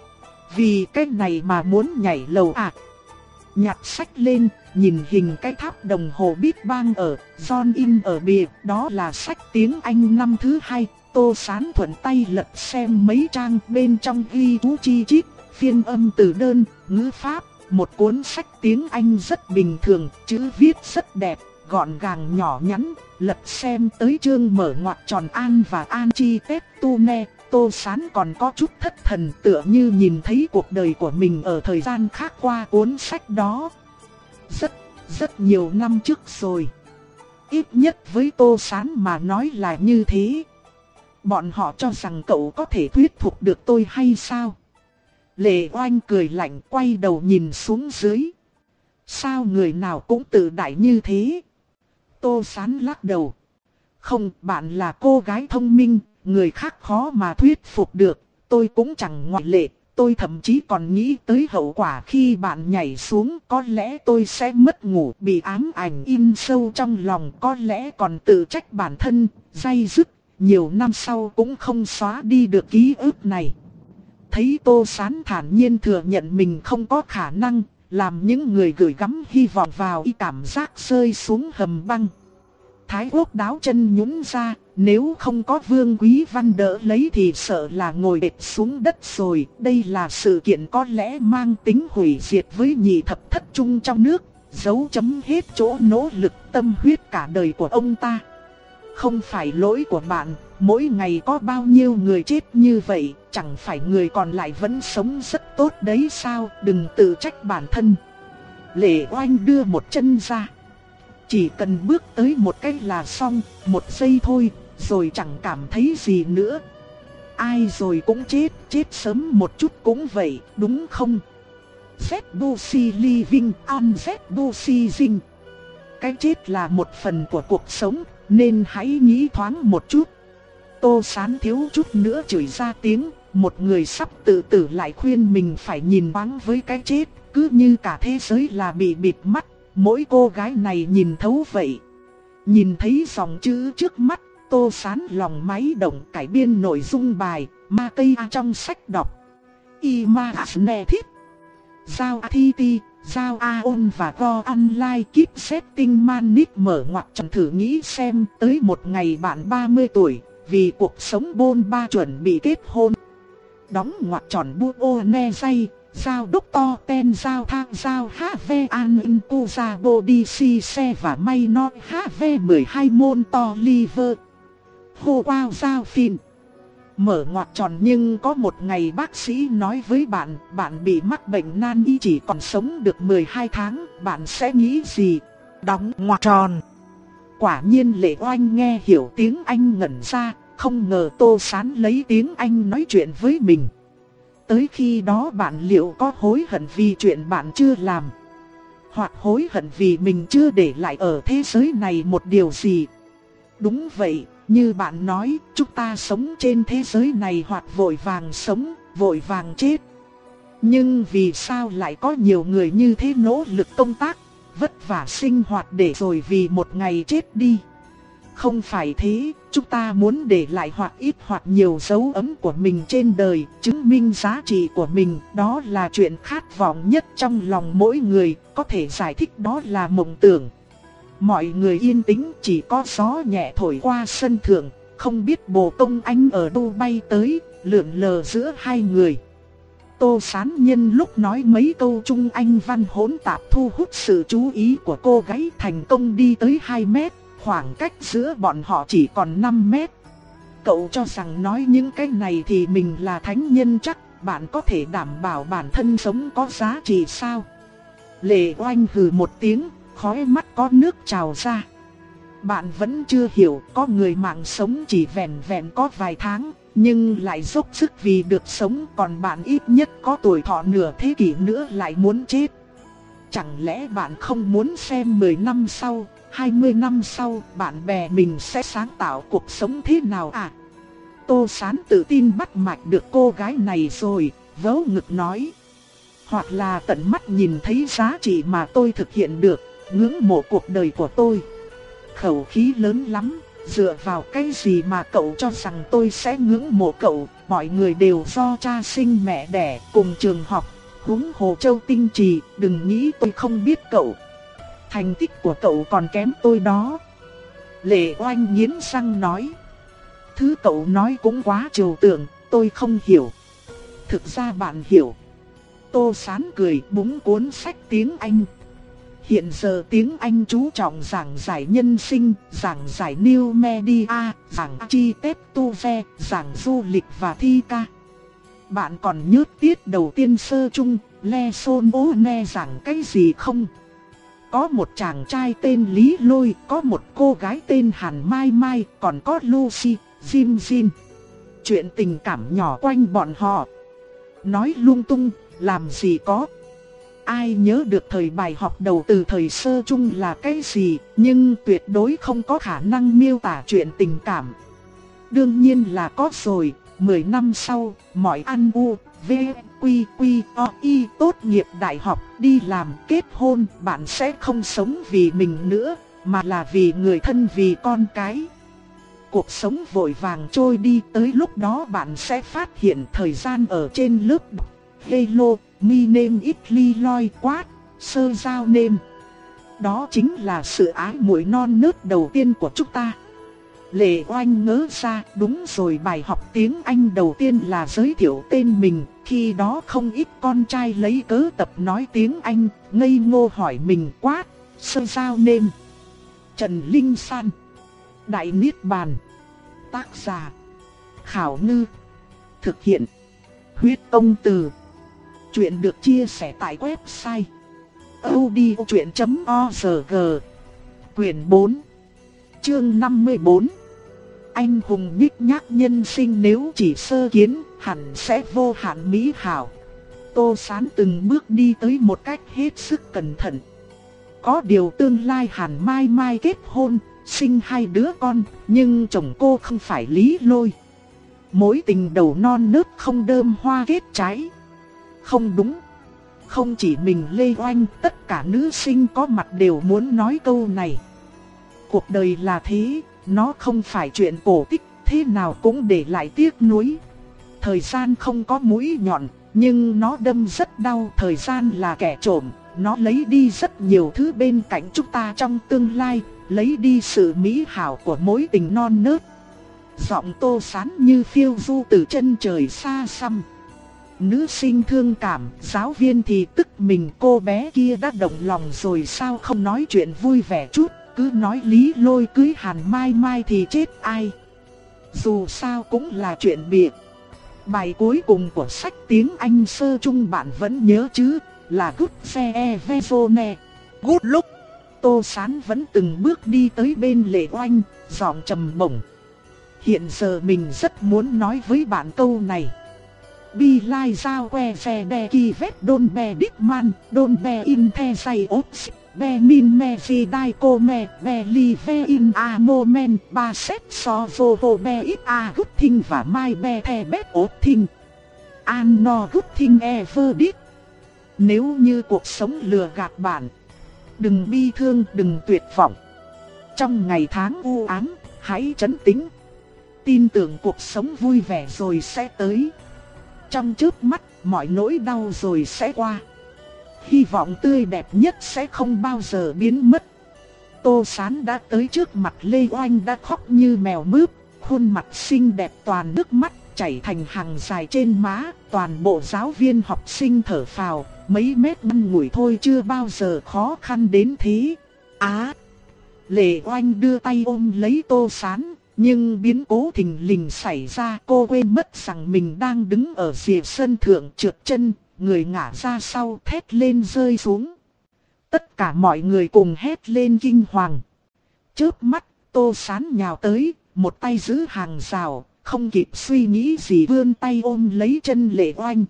Vì cái này mà muốn nhảy lầu à? Nhặt sách lên, nhìn hình cái tháp đồng hồ Big Bang ở, John in ở bìa, đó là sách tiếng Anh năm thứ hai. Tô Sán thuận tay lật xem mấy trang bên trong ghi chú chi chít, phiên âm từ đơn, ngữ pháp. Một cuốn sách tiếng Anh rất bình thường, chữ viết rất đẹp, gọn gàng nhỏ nhắn. Lật xem tới chương mở ngoặc tròn An và An chi Tết tu ne, Tô Sán còn có chút thất thần, tựa như nhìn thấy cuộc đời của mình ở thời gian khác qua cuốn sách đó. Rất, rất nhiều năm trước rồi. Ít nhất với Tô Sán mà nói là như thế. Bọn họ cho rằng cậu có thể thuyết phục được tôi hay sao? Lệ Oanh cười lạnh, quay đầu nhìn xuống dưới. Sao người nào cũng tự đại như thế? Tô Sán lắc đầu. Không, bạn là cô gái thông minh, người khác khó mà thuyết phục được, tôi cũng chẳng ngoại lệ. Tôi thậm chí còn nghĩ tới hậu quả khi bạn nhảy xuống, có lẽ tôi sẽ mất ngủ, bị ám ảnh in sâu trong lòng, có lẽ còn tự trách bản thân, day dứt, nhiều năm sau cũng không xóa đi được ký ức này. Thấy Tô Sán thản nhiên thừa nhận mình không có khả năng, làm những người gửi gắm hy vọng vào y cảm giác rơi xuống hầm băng. Thái Quốc Đáo chân nhún ra, nếu không có Vương Quý Văn đỡ lấy thì sợ là ngồi bệt xuống đất rồi. Đây là sự kiện có lẽ mang tính hủy diệt với nhị thập thất trung trong nước, dấu chấm hết chỗ nỗ lực tâm huyết cả đời của ông ta. Không phải lỗi của bạn, mỗi ngày có bao nhiêu người chết như vậy, chẳng phải người còn lại vẫn sống rất tốt đấy sao, đừng tự trách bản thân. Lệ Oanh đưa một chân ra. Chỉ cần bước tới một cái là xong, một giây thôi, rồi chẳng cảm thấy gì nữa. Ai rồi cũng chết, chết sớm một chút cũng vậy, đúng không? Z-Busi living on Z-Busi ding. Cái chết là một phần của cuộc sống, nên hãy nghĩ thoáng một chút. Tô Sán thiếu chút nữa chửi ra tiếng, một người sắp tự tử lại khuyên mình phải nhìn thoáng với cái chết, cứ như cả thế giới là bị bịt mắt. Mỗi cô gái này nhìn thấu vậy. Nhìn thấy dòng chữ trước mắt, Tô Sán lòng máy động cải biên nội dung bài Ma cây trong sách đọc. Ima Asne Thích Giao Athiti, Giao Aon và Go Online Keep Setting Manic mở ngoặc tròn thử nghĩ xem tới một ngày bạn ba mươi tuổi, vì cuộc sống bôn ba chuẩn bị kết hôn. Đóng ngoặc tròn bu ô ne dây. Giao đúc to ten giao thang giao hát vê an in tu ra body si xe và may no hát vê mười hai môn to liver. Hô wow giao phìn. Mở ngoặc tròn nhưng có một ngày bác sĩ nói với bạn, bạn bị mắc bệnh nan y chỉ còn sống được mười hai tháng, bạn sẽ nghĩ gì? Đóng ngoặc tròn. Quả nhiên Lệ Oanh nghe hiểu tiếng Anh ngẩn ra, không ngờ Tô Sán lấy tiếng Anh nói chuyện với mình. Tới khi đó bạn liệu có hối hận vì chuyện bạn chưa làm? Hoặc hối hận vì mình chưa để lại ở thế giới này một điều gì? Đúng vậy, Như bạn nói, chúng ta sống trên thế giới này hoặc vội vàng sống, vội vàng chết. Nhưng vì sao lại có nhiều người như thế nỗ lực công tác, vất vả sinh hoạt để rồi vì một ngày chết đi? Không phải thế, chúng ta muốn để lại hoặc ít hoặc nhiều dấu ấn của mình trên đời, chứng minh giá trị của mình, đó là chuyện khát vọng nhất trong lòng mỗi người, có thể giải thích đó là mộng tưởng. Mọi người yên tĩnh, chỉ có gió nhẹ thổi qua sân thượng, không biết Bồ Công Anh ở đâu bay tới, lượn lờ giữa hai người. Tô Sán nhân lúc nói mấy câu Trung Anh văn hỗn tạp thu hút sự chú ý của cô gái, thành công đi tới hai mét, khoảng cách giữa bọn họ chỉ còn năm mét. Cậu cho rằng nói những cái này thì mình là thánh nhân chắc, bạn có thể đảm bảo bản thân sống có giá trị sao? Lệ Oanh hừ một tiếng, khóe mắt có nước trào ra. Bạn vẫn chưa hiểu, có người mạng sống chỉ vẹn vẹn có vài tháng, nhưng lại dốc sức vì được sống, còn bạn ít nhất có tuổi thọ nửa thế kỷ nữa lại muốn chết. Chẳng lẽ bạn không muốn xem mười năm sau, hai mươi năm sau, bạn bè mình sẽ sáng tạo cuộc sống thế nào à? Tô Sán tự tin bắt mạch được cô gái này rồi, vớ ngực nói. Hoặc là tận mắt nhìn thấy giá trị mà tôi thực hiện được, ngưỡng mộ cuộc đời của tôi. Khẩu khí lớn lắm, dựa vào cái gì mà cậu cho rằng tôi sẽ ngưỡng mộ cậu? Mọi người đều do cha sinh mẹ đẻ, cùng trường học, huống hồ Châu Tinh Trì, đừng nghĩ tôi không biết cậu. Thành tích của cậu còn kém tôi đó. Lệ Oanh nghiến răng nói. Thứ cậu nói cũng quá trừu tượng, tôi không hiểu. Thực ra bạn hiểu. Tô Sán cười búng cuốn sách tiếng Anh. Hiện giờ tiếng Anh chú trọng giảng giải nhân sinh, giảng giải new media, giảng chi tết tu ve, giảng du lịch và thi ca. Bạn còn nhớ tiết đầu tiên sơ chung, Le Son Ô Ne giảng cái gì không? Có một chàng trai tên Lý Lôi, có một cô gái tên Hàn Mai Mai, còn có Lucy, Jim Jin. Chuyện tình cảm nhỏ quanh bọn họ. Nói lung tung, làm gì có. Ai nhớ được thời bài học đầu từ thời sơ chung là cái gì, nhưng tuyệt đối không có khả năng miêu tả chuyện tình cảm. Đương nhiên là có rồi, mười năm sau, mọi ăn u, v, quy, quy, o, y tốt nghiệp đại học, đi làm, kết hôn, bạn sẽ không sống vì mình nữa, mà là vì người thân, vì con cái. Cuộc sống vội vàng trôi đi, tới lúc đó bạn sẽ phát hiện thời gian ở trên lớp Hello, mi name is Leroy Quát, sơ giao name. Đó chính là sự ái muội non nớt đầu tiên của chúng ta. Lệ Oanh ngớ ra, đúng rồi, bài học tiếng Anh đầu tiên là giới thiệu tên mình. Khi đó không ít con trai lấy cớ tập nói tiếng Anh, ngây ngô hỏi mình Quát, sơ giao name. Trần Linh San. Đại Niết Bàn. Tác giả Khảo Ngư. Thực hiện Huyết Công Từ. Chuyện được chia sẻ tại website audiochuyện chấm org. Quyển bốn, chương năm mươi bốn. Anh hùng nhích nhác nhân sinh nếu chỉ sơ kiến, hẳn sẽ vô hạn mỹ hảo. Tô Sán từng bước đi tới một cách hết sức cẩn thận. Có điều tương lai Hàn Mai Mai kết hôn, sinh hai đứa con, nhưng chồng cô không phải Lý Lôi. Mối tình đầu non nớt không đơm hoa kết trái. Không đúng. Không chỉ mình Lê Oanh, tất cả nữ sinh có mặt đều muốn nói câu này. Cuộc đời là thế, nó không phải chuyện cổ tích, thế nào cũng để lại tiếc nuối. Thời gian không có mũi nhọn, nhưng nó đâm rất đau. Thời gian là kẻ trộm, nó lấy đi rất nhiều thứ bên cạnh chúng ta trong tương lai, lấy đi sự mỹ hảo của mối tình non nớt. Giọng Tô Sán như phiêu du từ chân trời xa xăm. Nữ sinh thương cảm, giáo viên thì tức mình, cô bé kia đã động lòng rồi sao không nói chuyện vui vẻ chút, cứ nói Lý Lôi cưới Hàn Mai Mai thì chết ai. Dù sao cũng là chuyện bịa. Bài cuối cùng của sách tiếng Anh sơ chung bạn vẫn nhớ chứ, là Good Fe Vesone. Good lúc. Tô Sán vẫn từng bước đi tới bên Lệ Oanh, giọng trầm bổng. Hiện giờ mình rất muốn nói với bạn câu này. Bi lai giao que xe đe ki vết đôn bè đích man, đôn bè in the say ốp. be min me vi dai cô me be li ve in a mô men ba set so vô vô be ít a gút thinh và mai be the bét ốt thinh. An no gút thinh ever did. Nếu như cuộc sống lừa gạt bạn, đừng bi thương, đừng tuyệt vọng. Trong ngày tháng u ám, hãy trấn tĩnh. Tin tưởng cuộc sống vui vẻ rồi sẽ tới. Trong chớp mắt, mọi nỗi đau rồi sẽ qua. Hy vọng tươi đẹp nhất sẽ không bao giờ biến mất. Tô Sán đã tới trước mặt Lê Oanh đã khóc như mèo mướp, khuôn mặt xinh đẹp toàn nước mắt chảy thành hàng dài trên má. Toàn bộ giáo viên học sinh thở phào, mấy mét ngắn ngủi thôi chưa bao giờ khó khăn đến thế. Á! Lê Oanh đưa tay ôm lấy Tô Sán, nhưng biến cố thình lình xảy ra, cô quên mất rằng mình đang đứng ở rìa sân thượng, trượt chân, người ngã ra sau, thét lên rơi xuống. Tất cả mọi người cùng hét lên kinh hoàng. Chớp mắt, Tô Sán nhào tới, một tay giữ hàng rào, không kịp suy nghĩ gì vươn tay ôm lấy chân Lê Oanh.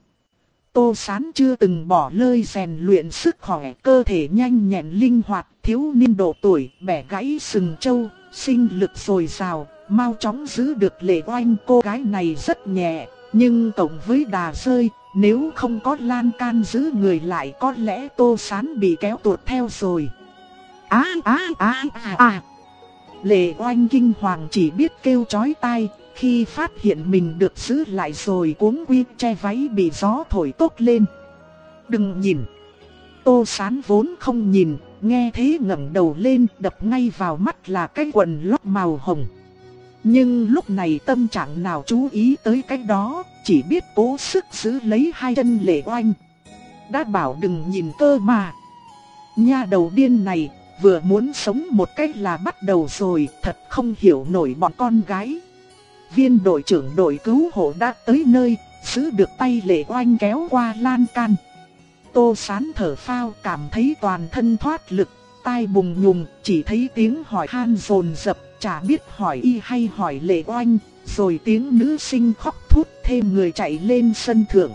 Tô Sán chưa từng bỏ lơi rèn luyện sức khỏe, cơ thể nhanh nhẹn linh hoạt, thiếu niên độ tuổi, bẻ gãy sừng trâu, sinh lực dồi dào, mau chóng giữ được Lê Oanh. Cô gái này rất nhẹ, nhưng cộng với đà rơi, nếu không có lan can giữ người lại có lẽ Tô Sán bị kéo tuột theo rồi. Á á á á á! Lê Oanh kinh hoàng chỉ biết kêu chói tai. Khi phát hiện mình được giữ lại rồi cuống quýt che váy bị gió thổi tốt lên. Đừng nhìn! Tô Sán vốn không nhìn, nghe thế ngẩng đầu lên, đập ngay vào mắt là cái quần lót màu hồng. Nhưng lúc này tâm trạng nào chú ý tới cái đó, chỉ biết cố sức giữ lấy hai chân Lê Oanh. Đã bảo đừng nhìn cơ mà. Nha đầu điên này, vừa muốn sống một cách là bắt đầu rồi, thật không hiểu nổi bọn con gái. Viên đội trưởng đội cứu hộ đã tới nơi, giữ được tay Lê Oanh kéo qua lan can. Tô Sán thở phao, cảm thấy toàn thân thoát lực, tai bùng nhùng, chỉ thấy tiếng hỏi han dồn dập, chả biết hỏi y hay hỏi Lê Oanh, rồi tiếng nữ sinh khóc thút, thêm người chạy lên sân thượng.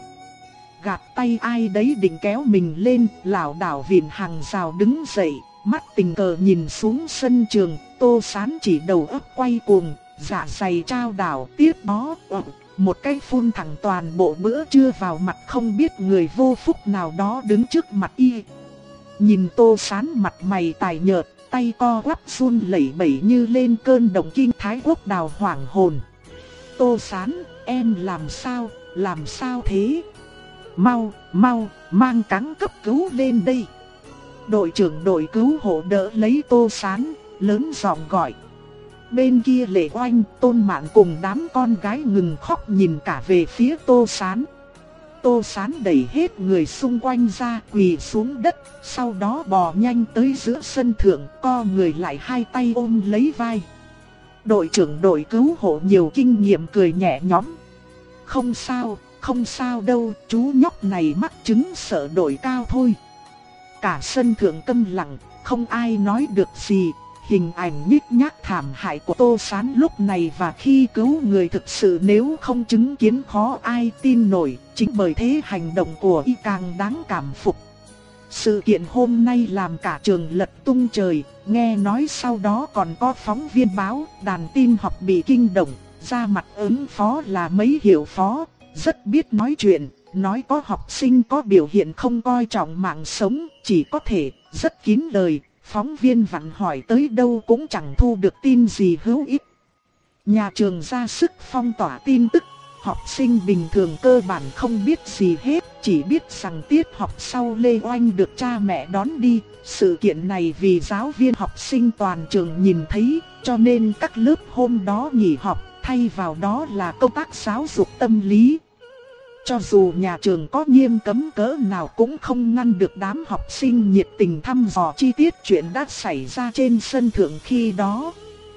Gạt tay ai đấy định kéo mình lên, lảo đảo vịn hàng rào đứng dậy, mắt tình cờ nhìn xuống sân trường. Tô Sán chỉ đầu óc quay cuồng, dạ dày trao đảo, tiếp đó một cái phun thẳng toàn bộ bữa trưa vào mặt không biết người vô phúc nào đó đứng trước mặt y. Nhìn Tô Sán mặt mày tái nhợt, tay co quắp run lẩy bẩy như lên cơn động kinh Thái Quốc đào hoảng hồn. Tô Sán, em làm sao, làm sao thế? Mau, mau, mang cáng cấp cứu lên đây. Đội trưởng đội cứu hộ đỡ lấy Tô Sán, lớn giọng gọi. Bên kia Lê Oanh, Tôn Mạn cùng đám con gái ngừng khóc nhìn cả về phía Tô Sán. Tô Sán đẩy hết người xung quanh ra, quỳ xuống đất, sau đó bò nhanh tới giữa sân thượng, co người lại hai tay ôm lấy vai. Đội trưởng đội cứu hộ nhiều kinh nghiệm cười nhẹ nhõm. Không sao, không sao đâu, chú nhóc này mắc chứng sợ đổi cao thôi. Cả sân thượng câm lặng, không ai nói được gì. Hình ảnh nhích nhác thảm hại của Tô Sán lúc này và khi cứu người thực sự nếu không chứng kiến khó ai tin nổi. Chính bởi thế hành động của y càng đáng cảm phục. Sự kiện hôm nay làm cả trường lật tung trời. Nghe nói sau đó còn có phóng viên báo, đàn tin học bị kinh động. Ra mặt ứng phó là mấy hiệu phó, rất biết nói chuyện. Nói có học sinh có biểu hiện không coi trọng mạng sống, chỉ có thể rất kín lời. Phóng viên vặn hỏi tới đâu cũng chẳng thu được tin gì hữu ích. Nhà trường ra sức phong tỏa tin tức, học sinh bình thường cơ bản không biết gì hết, chỉ biết rằng tiết học sau Lê Oanh được cha mẹ đón đi. Sự kiện này vì giáo viên học sinh toàn trường nhìn thấy, cho nên các lớp hôm đó nghỉ học, thay vào đó là công tác giáo dục tâm lý. Cho dù nhà trường có nghiêm cấm cỡ nào cũng không ngăn được đám học sinh nhiệt tình thăm dò chi tiết chuyện đã xảy ra trên sân thượng khi đó.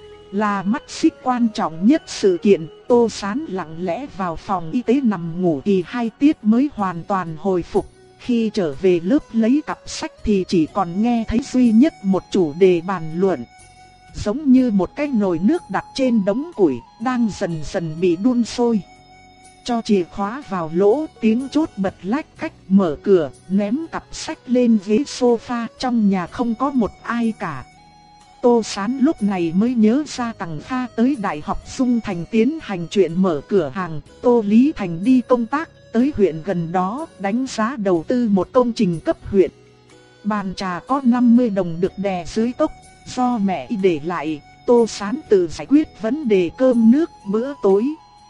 Là mắt xích quan trọng nhất sự kiện, Tô Sán lặng lẽ vào phòng y tế nằm ngủ kỳ hai tiết mới hoàn toàn hồi phục. Khi trở về lớp lấy cặp sách thì chỉ còn nghe thấy duy nhất một chủ đề bàn luận. Giống như một cái nồi nước đặt trên đống củi, đang dần dần bị đun sôi. cho chìa khóa vào lỗ, tiếng chốt bật lách cách, mở cửa, ném cặp sách lên ghế sofa, trong nhà không có một ai cả. Tô Sán lúc này mới nhớ ra Tằng Kha tới Đại học Dung Thành tiến hành chuyện mở cửa hàng, Tô Lý Thành đi công tác, tới huyện gần đó, đánh giá đầu tư một công trình cấp huyện. Bàn trà có năm mươi đồng được đè dưới cốc, do mẹ để lại, Tô Sán tự giải quyết vấn đề cơm nước bữa tối.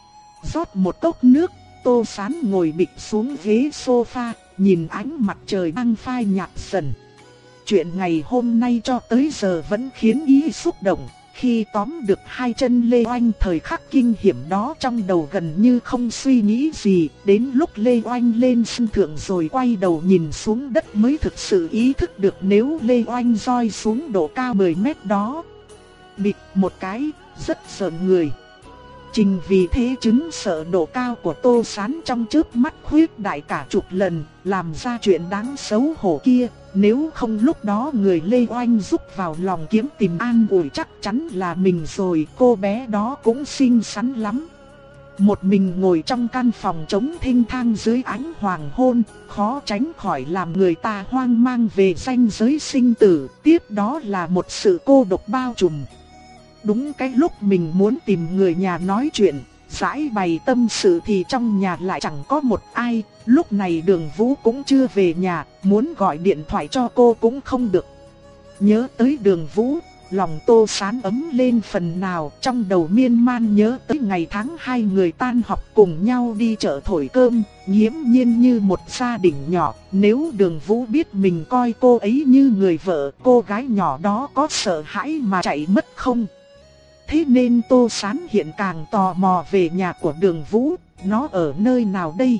Rót một cốc nước, Tô Sán ngồi bịch xuống ghế sofa, nhìn ánh mặt trời đang phai nhạt dần. Chuyện ngày hôm nay cho tới giờ vẫn khiến ý xúc động. Khi tóm được hai chân Lê Oanh thời khắc kinh hiểm đó trong đầu gần như không suy nghĩ gì. Đến lúc Lê Oanh lên sân thượng rồi quay đầu nhìn xuống đất mới thực sự ý thức được nếu Lê Oanh roi xuống độ cao mười mét đó. Bịch một cái, rất sợ người. Trình vì thế chứng sợ độ cao của Tô Sán trong chớp mắt khuyết đại cả chục lần, làm ra chuyện đáng xấu hổ kia. Nếu không lúc đó người Lê Oanh rúc vào lòng kiếm tìm an ủi chắc chắn là mình rồi, cô bé đó cũng xinh xắn lắm. Một mình ngồi trong căn phòng trống thênh thang dưới ánh hoàng hôn, khó tránh khỏi làm người ta hoang mang về ranh giới sinh tử, tiếp đó là một sự cô độc bao trùm. Đúng cái lúc mình muốn tìm người nhà nói chuyện, giải bày tâm sự thì trong nhà lại chẳng có một ai. Lúc này Đường Vũ cũng chưa về nhà, muốn gọi điện thoại cho cô cũng không được. Nhớ tới Đường Vũ, lòng Tô Sán ấm lên phần nào, trong đầu miên man nhớ tới ngày tháng hai người tan học cùng nhau đi chợ thổi cơm, nghiễm nhiên như một gia đình nhỏ. Nếu Đường Vũ biết mình coi cô ấy như người vợ, cô gái nhỏ đó có sợ hãi mà chạy mất không? Thế nên Tô Sán hiện càng tò mò về nhà của Đường Vũ, nó ở nơi nào đây?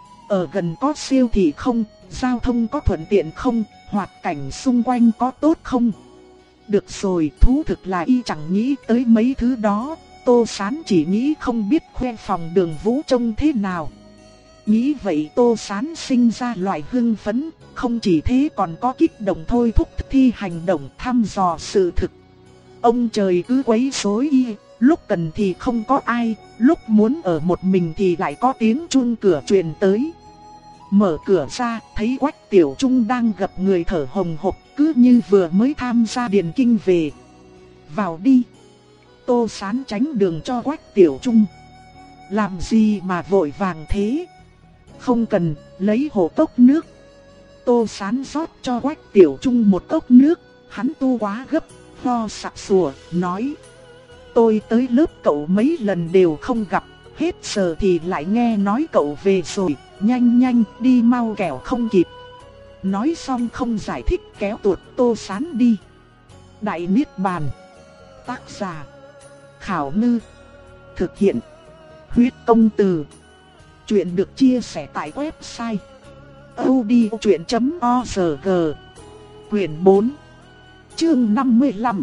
Ở gần có siêu thị không? Giao thông có thuận tiện không? Hoạt cảnh xung quanh có tốt không? Được rồi, thú thực là y chẳng nghĩ tới mấy thứ đó. Tô Sán chỉ nghĩ không biết khoe phòng Đường Vũ trông thế nào. Nghĩ vậy Tô Sán sinh ra loại hưng phấn, không chỉ thế còn có kích động thôi thúc thi hành động thăm dò sự thực. Ông trời cứ quấy rối y, lúc cần thì không có ai, lúc muốn ở một mình thì lại có tiếng chuông cửa truyền tới. Mở cửa ra, thấy Quách Tiểu Trung đang gặp người thở hồng hộc, cứ như vừa mới tham gia điền kinh về. Vào đi. Tô Sán tránh đường cho Quách Tiểu Trung. Làm gì mà vội vàng thế? Không cần, lấy hộ cốc nước. Tô Sán rót cho Quách Tiểu Trung một cốc nước, hắn tu quá gấp, ho sặc sùa, nói. Tôi tới lớp cậu mấy lần đều không gặp, hết giờ thì lại nghe nói cậu về rồi, nhanh nhanh đi mau kẻo không kịp. Nói xong không giải thích kéo tuột Tô Sán đi. Đại Niết Bàn. Tác giả Khảo Ngư. Thực hiện Huyết Công Từ. Chuyện được chia sẻ tại website audiochuyện chấm org. Quyển bốn, chương năm mươi lăm.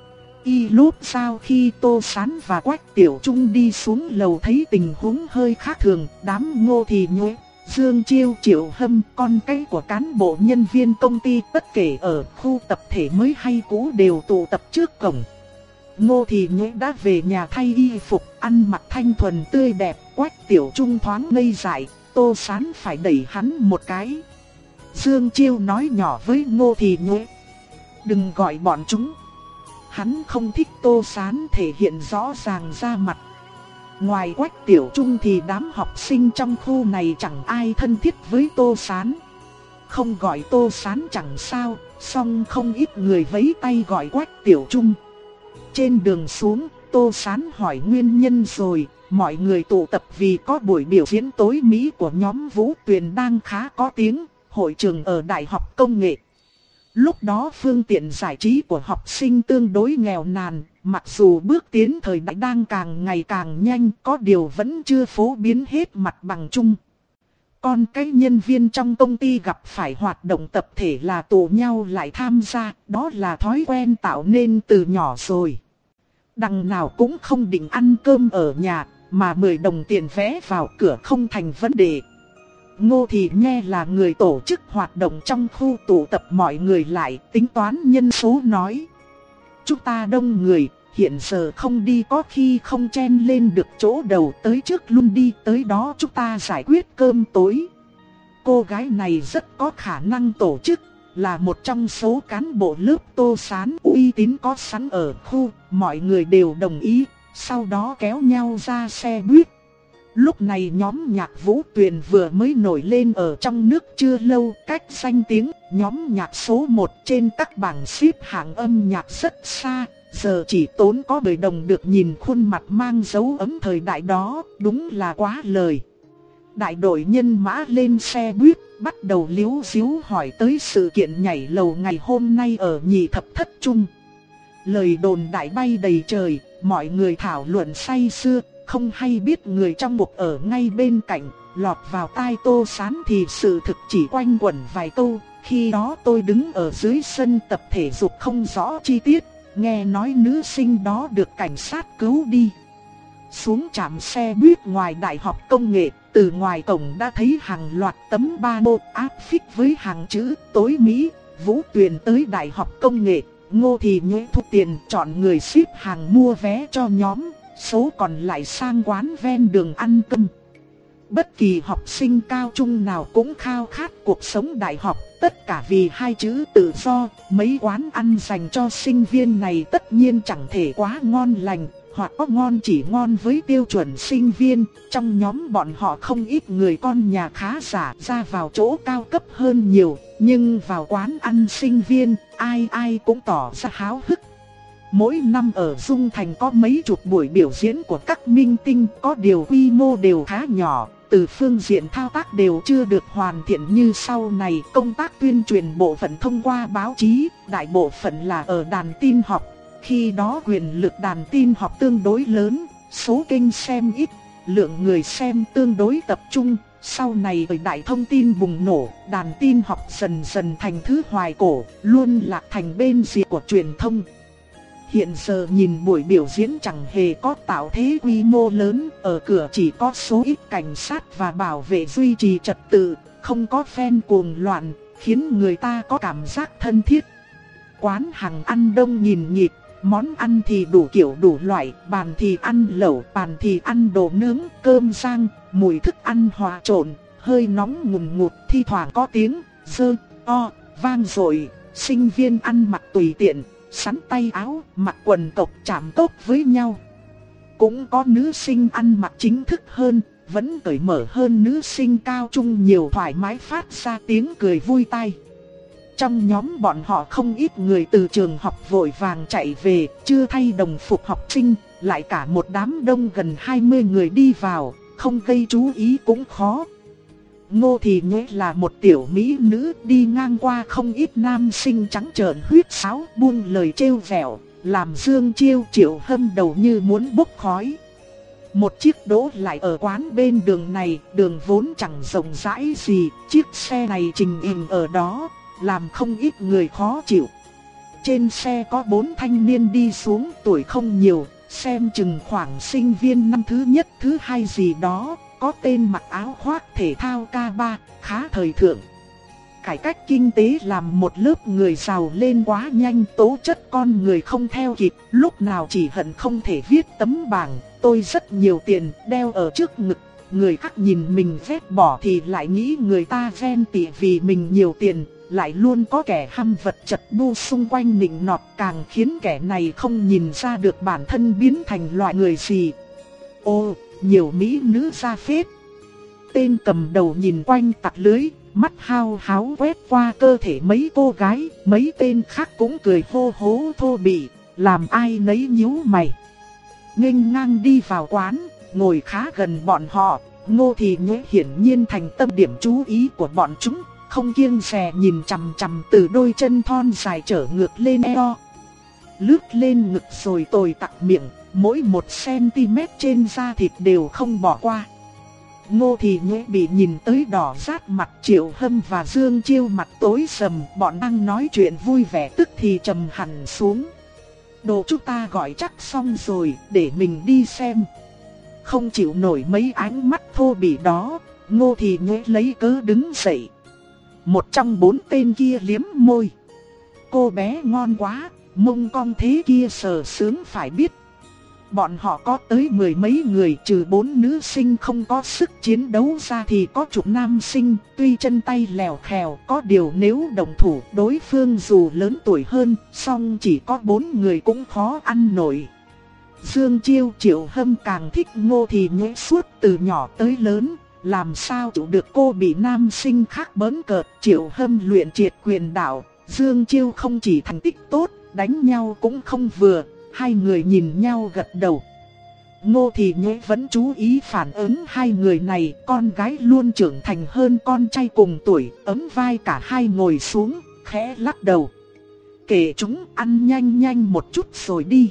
Y lúc sau khi Tô Sán và Quách Tiểu Trung đi xuống lầu thấy tình huống hơi khác thường, đám Ngô Thì Nhuế, Dương Chiêu, Triệu Hâm, con cái của cán bộ nhân viên công ty bất kể ở khu tập thể mới hay cũ đều tụ tập trước cổng. Ngô Thì Nhuế đã về nhà thay y phục, ăn mặc thanh thuần tươi đẹp. Quách Tiểu Trung thoáng ngây dại, Tô Sán phải đẩy hắn một cái. Dương Chiêu nói nhỏ với Ngô Thì Nhuế, đừng gọi bọn chúng. Hắn không thích Tô Sán thể hiện rõ ràng ra mặt. Ngoài Quách Tiểu Trung thì đám học sinh trong khu này chẳng ai thân thiết với Tô Sán. Không gọi Tô Sán chẳng sao, song không ít người vẫy tay gọi Quách Tiểu Trung. Trên đường xuống, Tô Sán hỏi nguyên nhân rồi. Mọi người tụ tập vì có buổi biểu diễn tối mỹ của nhóm Vũ Tuyền đang khá có tiếng, hội trường ở Đại học Công nghệ. Lúc đó phương tiện giải trí của học sinh tương đối nghèo nàn, mặc dù bước tiến thời đại đang càng ngày càng nhanh, có điều vẫn chưa phổ biến hết mặt bằng chung. Còn cái nhân viên trong công ty gặp phải hoạt động tập thể là tụ nhau lại tham gia, đó là thói quen tạo nên từ nhỏ rồi. Đằng nào cũng không định ăn cơm ở nhà, mà mười đồng tiền vé vào cửa không thành vấn đề. Ngô Thì Nhuế là người tổ chức hoạt động trong khu tụ tập mọi người lại tính toán nhân số nói. Chúng ta đông người, hiện giờ không đi có khi không chen lên được chỗ đầu, tới trước luôn đi, tới đó chúng ta giải quyết cơm tối. Cô gái này rất có khả năng tổ chức, là một trong số cán bộ lớp Tô Sán uy tín có sẵn ở khu, mọi người đều đồng ý, sau đó kéo nhau ra xe buýt. Lúc này nhóm nhạc Vũ Tuyền vừa mới nổi lên ở trong nước chưa lâu, cách danh tiếng nhóm nhạc số một trên các bảng xếp hạng âm nhạc rất xa, giờ chỉ tốn có mười đồng được nhìn khuôn mặt mang dấu ấn thời đại đó, đúng là quá lời. Đại đội nhân mã lên xe buýt, bắt đầu líu díu hỏi tới sự kiện nhảy lầu ngày hôm nay ở Nhị Thập Thất Trung. Lời đồn đại bay đầy trời, mọi người thảo luận say sưa, không hay biết người trong cuộc ở ngay bên cạnh, lọt vào tai Tô Sán thì sự thực chỉ quanh quẩn vài câu. Khi đó tôi đứng ở dưới sân tập thể dục không rõ chi tiết, nghe nói nữ sinh đó được cảnh sát cứu đi. Xuống trạm xe buýt ngoài Đại học Công nghệ, từ ngoài cổng đã thấy hàng loạt tấm pano áp phích với hàng chữ tối Mỹ, Vũ Tuyền tới Đại học Công nghệ, Ngô Thì Nhuế thu tiền chọn người ship hàng mua vé cho nhóm, số còn lại sang quán ven đường ăn cơm. Bất kỳ học sinh cao trung nào cũng khao khát cuộc sống đại học, tất cả vì hai chữ tự do. Mấy quán ăn dành cho sinh viên này tất nhiên chẳng thể quá ngon lành, hoặc có ngon chỉ ngon với tiêu chuẩn sinh viên. Trong nhóm bọn họ không ít người con nhà khá giả, ra vào chỗ cao cấp hơn nhiều, nhưng vào quán ăn sinh viên, ai ai cũng tỏ ra háo hức. Mỗi năm ở Dung Thành có mấy chục buổi biểu diễn của các minh tinh, có điều quy mô đều khá nhỏ, từ phương diện thao tác đều chưa được hoàn thiện như sau này. Công tác tuyên truyền bộ phận thông qua báo chí, đại bộ phận là ở đàn tin học. Khi đó quyền lực đàn tin học tương đối lớn, số kênh xem ít, lượng người xem tương đối tập trung. Sau này thời đại thông tin bùng nổ, đàn tin học dần dần thành thứ hoài cổ, luôn lạc thành bên rìa của truyền thông. Hiện giờ nhìn buổi biểu diễn chẳng hề có tạo thế quy mô lớn, ở cửa chỉ có số ít cảnh sát và bảo vệ duy trì trật tự, không có fan cuồng loạn, khiến người ta có cảm giác thân thiết. Quán hàng ăn đông nhìn nhịp, món ăn thì đủ kiểu đủ loại, bàn thì ăn lẩu, bàn thì ăn đồ nướng, cơm rang, mùi thức ăn hòa trộn, hơi nóng ngùn ngụt, thi thoảng có tiếng dơ, o, vang dội. Sinh viên ăn mặc tùy tiện, sắn tay áo, mặc quần cộc chạm tóc với nhau. Cũng có nữ sinh ăn mặc chính thức hơn, vẫn cởi mở hơn nữ sinh cao trung nhiều, thoải mái phát ra tiếng cười vui tai. Trong nhóm bọn họ không ít người từ trường học vội vàng chạy về, chưa thay đồng phục học sinh, lại cả một đám đông gần hai mươi người đi vào, không gây chú ý cũng khó. Ngô Thì Nhuế là một tiểu mỹ nữ, đi ngang qua không ít nam sinh trắng trợn huyết sáo buông lời trêu vẹo, làm Dương Chiêu Triệu Hâm đầu như muốn bốc khói. Một chiếc đỗ lại ở quán bên đường này, đường vốn chẳng rộng rãi gì, chiếc xe này trình hình ở đó, làm không ít người khó chịu. Trên xe có bốn thanh niên đi xuống, tuổi không nhiều, xem chừng khoảng sinh viên năm thứ nhất thứ hai gì đó. Có tên mặc áo khoác thể thao ca ba, khá thời thượng. Cải cách kinh tế làm một lớp người giàu lên quá nhanh, tố chất con người không theo kịp, lúc nào chỉ hận không thể viết tấm bảng tôi rất nhiều tiền đeo ở trước ngực. Người khác nhìn mình vét bỏ thì lại nghĩ người ta ghen tị vì mình nhiều tiền, lại luôn có kẻ hăm vật chật bu xung quanh nịnh nọt, càng khiến kẻ này không nhìn ra được bản thân biến thành loại người gì. Ô, nhiều mỹ nữ ra phết. Tên cầm đầu nhìn quanh tặc lưới, mắt hao háo quét qua cơ thể mấy cô gái, mấy tên khác cũng cười hô hố thô bỉ, làm ai nấy nhíu mày. Nghênh ngang đi vào quán, ngồi khá gần bọn họ, Ngô Thì Nhuế hiển nhiên thành tâm điểm chú ý của bọn chúng, không kiêng dè nhìn chằm chằm từ đôi chân thon dài trở ngược lên eo. Lướt lên ngực rồi tồi tặc miệng, mỗi một cm trên da thịt đều không bỏ qua. Ngô Thì Nhuế bị nhìn tới đỏ rát mặt, Triệu Hâm và Dương Chiêu mặt tối sầm, bọn đang nói chuyện vui vẻ tức thì trầm hẳn xuống. Đồ chúng ta gọi chắc xong rồi, để mình đi xem. Không chịu nổi mấy ánh mắt thô bỉ đó, Ngô Thì Nhuế lấy cớ đứng dậy. Một trong bốn tên kia liếm môi. Cô bé ngon quá, mông cong thế kia sờ sướng phải biết. Bọn họ có tới mười mấy người, trừ bốn nữ sinh không có sức chiến đấu ra thì có chục nam sinh, tuy chân tay lèo khèo, có điều nếu đồng thủ đối phương dù lớn tuổi hơn, song chỉ có bốn người cũng khó ăn nổi. Dương Chiêu Triệu Hâm càng thích Ngô Thì Nhũy suốt từ nhỏ tới lớn, làm sao chịu được cô bị nam sinh khác bỡn cợt. Triệu Hâm luyện triệt quyền đạo, Dương Chiêu không chỉ thành tích tốt, đánh nhau cũng không vừa. Hai người nhìn nhau gật đầu. Ngô Thì Nhũy vẫn chú ý phản ứng hai người này, con gái luôn trưởng thành hơn con trai cùng tuổi, ấm vai cả hai ngồi xuống, khẽ lắc đầu. Kệ chúng, ăn nhanh nhanh một chút rồi đi.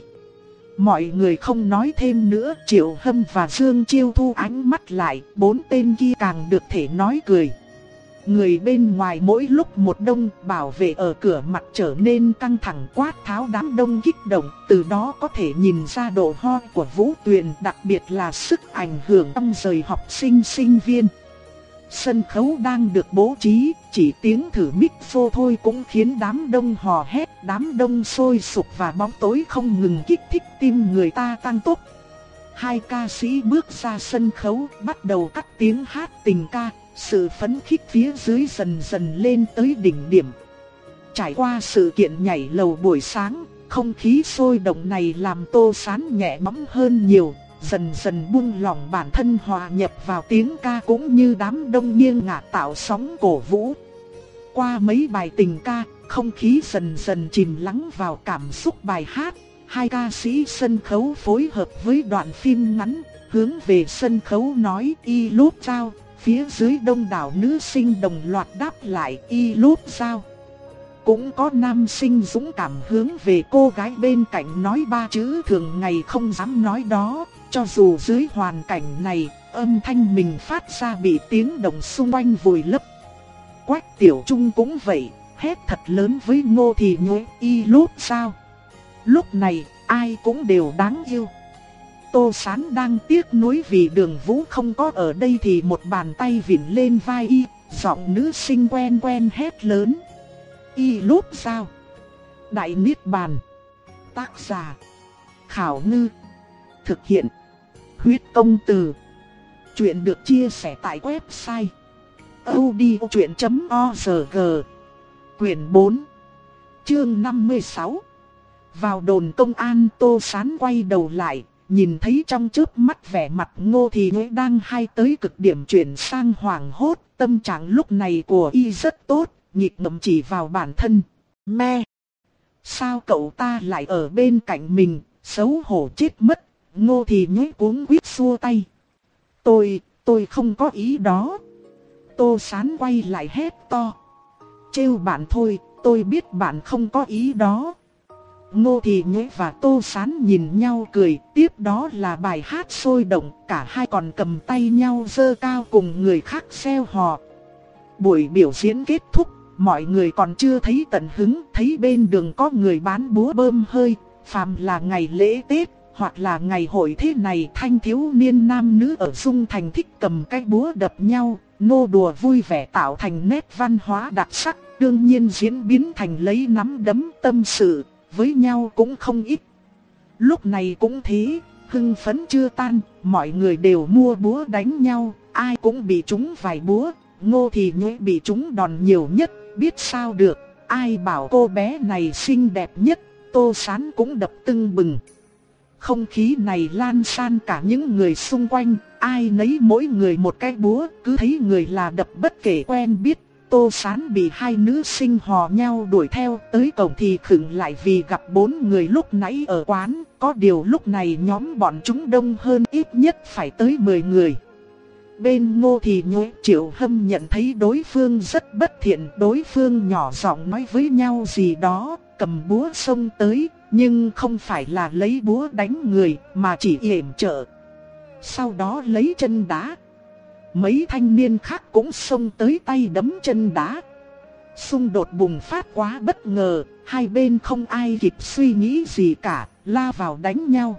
Mọi người không nói thêm nữa, Triệu Hâm và Dương Chiêu thu ánh mắt lại, bốn tên kia càng được thể nói cười. Người bên ngoài mỗi lúc một đông, bảo vệ ở cửa mặt trở nên căng thẳng, quát tháo đám đông kích động, từ đó có thể nhìn ra độ hoi của Vũ Tuyền, đặc biệt là sức ảnh hưởng trong giới học sinh sinh viên. Sân khấu đang được bố trí, chỉ tiếng thử mic vô thôi cũng khiến đám đông hò hét, đám đông sôi sục và bóng tối không ngừng kích thích tim người ta tăng tốc. Hai ca sĩ bước ra sân khấu, bắt đầu cắt tiếng hát tình ca. Sự phấn khích phía dưới dần dần lên tới đỉnh điểm. Trải qua sự kiện nhảy lầu buổi sáng, không khí sôi động này làm Tô Sán nhẹ bẫng hơn nhiều, dần dần buông lỏng bản thân hòa nhập vào tiếng ca cũng như đám đông nghiêng ngả tạo sóng cổ vũ. Qua mấy bài tình ca, không khí dần dần chìm lắng vào cảm xúc bài hát. Hai ca sĩ sân khấu phối hợp với đoạn phim ngắn, hướng về sân khấu nói y lúp sao. Phía dưới đông đảo nữ sinh đồng loạt đáp lại y lúp sao. Cũng có nam sinh dũng cảm hướng về cô gái bên cạnh nói ba chữ thường ngày không dám nói đó. Cho dù dưới hoàn cảnh này, âm thanh mình phát ra bị tiếng động xung quanh vùi lấp. Quách Tiểu Trung cũng vậy, hét thật lớn với Ngô Thì Nhũy y lúp sao. Lúc này, ai cũng đều đáng yêu. Tô Sán đang tiếc nuối vì Đường Vũ không có ở đây thì một bàn tay vịn lên vai y, giọng nữ sinh quen quen hét lớn. Y lúp sao? Đại Niết Bàn. Tác giả: Khảo Ngư. Thực hiện: Huyết Công Từ. Chuyện được chia sẻ tại website audiochuyện chấm org. Quyển bốn, chương năm mươi sáu. Vào đồn công an. Tô Sán quay đầu lại, nhìn thấy trong chớp mắt vẻ mặt Ngô Thì Nhũy đang hay tới cực điểm chuyển sang hoảng hốt. Tâm trạng lúc này của y rất tốt, nhịp ngậm chỉ vào bản thân. Me! Sao cậu ta lại ở bên cạnh mình, xấu hổ chết mất. Ngô Thì Nhũy cuống quýt xua tay. Tôi, tôi không có ý đó. Tô Sán quay lại hét to. Trêu bạn thôi, tôi biết bạn không có ý đó. Ngô Thì Nhũy và Tô Sán nhìn nhau cười, tiếp đó là bài hát sôi động, cả hai còn cầm tay nhau giơ cao cùng người khác reo hò. Buổi biểu diễn kết thúc, mọi người còn chưa thấy tận hứng, thấy bên đường có người bán búa bơm hơi, phàm là ngày lễ Tết, hoặc là ngày hội thế này, thanh thiếu niên nam nữ ở Dung Thành thích cầm cái búa đập nhau, nô đùa vui vẻ tạo thành nét văn hóa đặc sắc, đương nhiên diễn biến thành lấy nắm đấm tâm sự với nhau cũng không ít. Lúc này cũng thế, hưng phấn chưa tan, mọi người đều mua búa đánh nhau, ai cũng bị trúng vài búa. Ngô Thì Nhũy bị trúng đòn nhiều nhất, biết sao được, ai bảo cô bé này xinh đẹp nhất. Tô Sán cũng đập tưng bừng. Không khí này lan san cả những người xung quanh, ai nấy mỗi người một cái búa, cứ thấy người là đập bất kể quen biết. Tô Sán bị hai nữ sinh hò nhau đuổi theo, tới cổng thì khựng lại vì gặp bốn người lúc nãy ở quán. Có điều lúc này nhóm bọn chúng đông hơn, ít nhất phải tới mười người. Bên Ngô Thì Nhũy, Triệu Hâm nhận thấy đối phương rất bất thiện, đối phương nhỏ giọng nói với nhau gì đó, cầm búa xông tới, nhưng không phải là lấy búa đánh người, mà chỉ yểm trợ. Sau đó lấy chân đá. Mấy thanh niên khác cũng xông tới tay đấm chân đá. Xung đột bùng phát quá bất ngờ, hai bên không ai kịp suy nghĩ gì cả, la vào đánh nhau.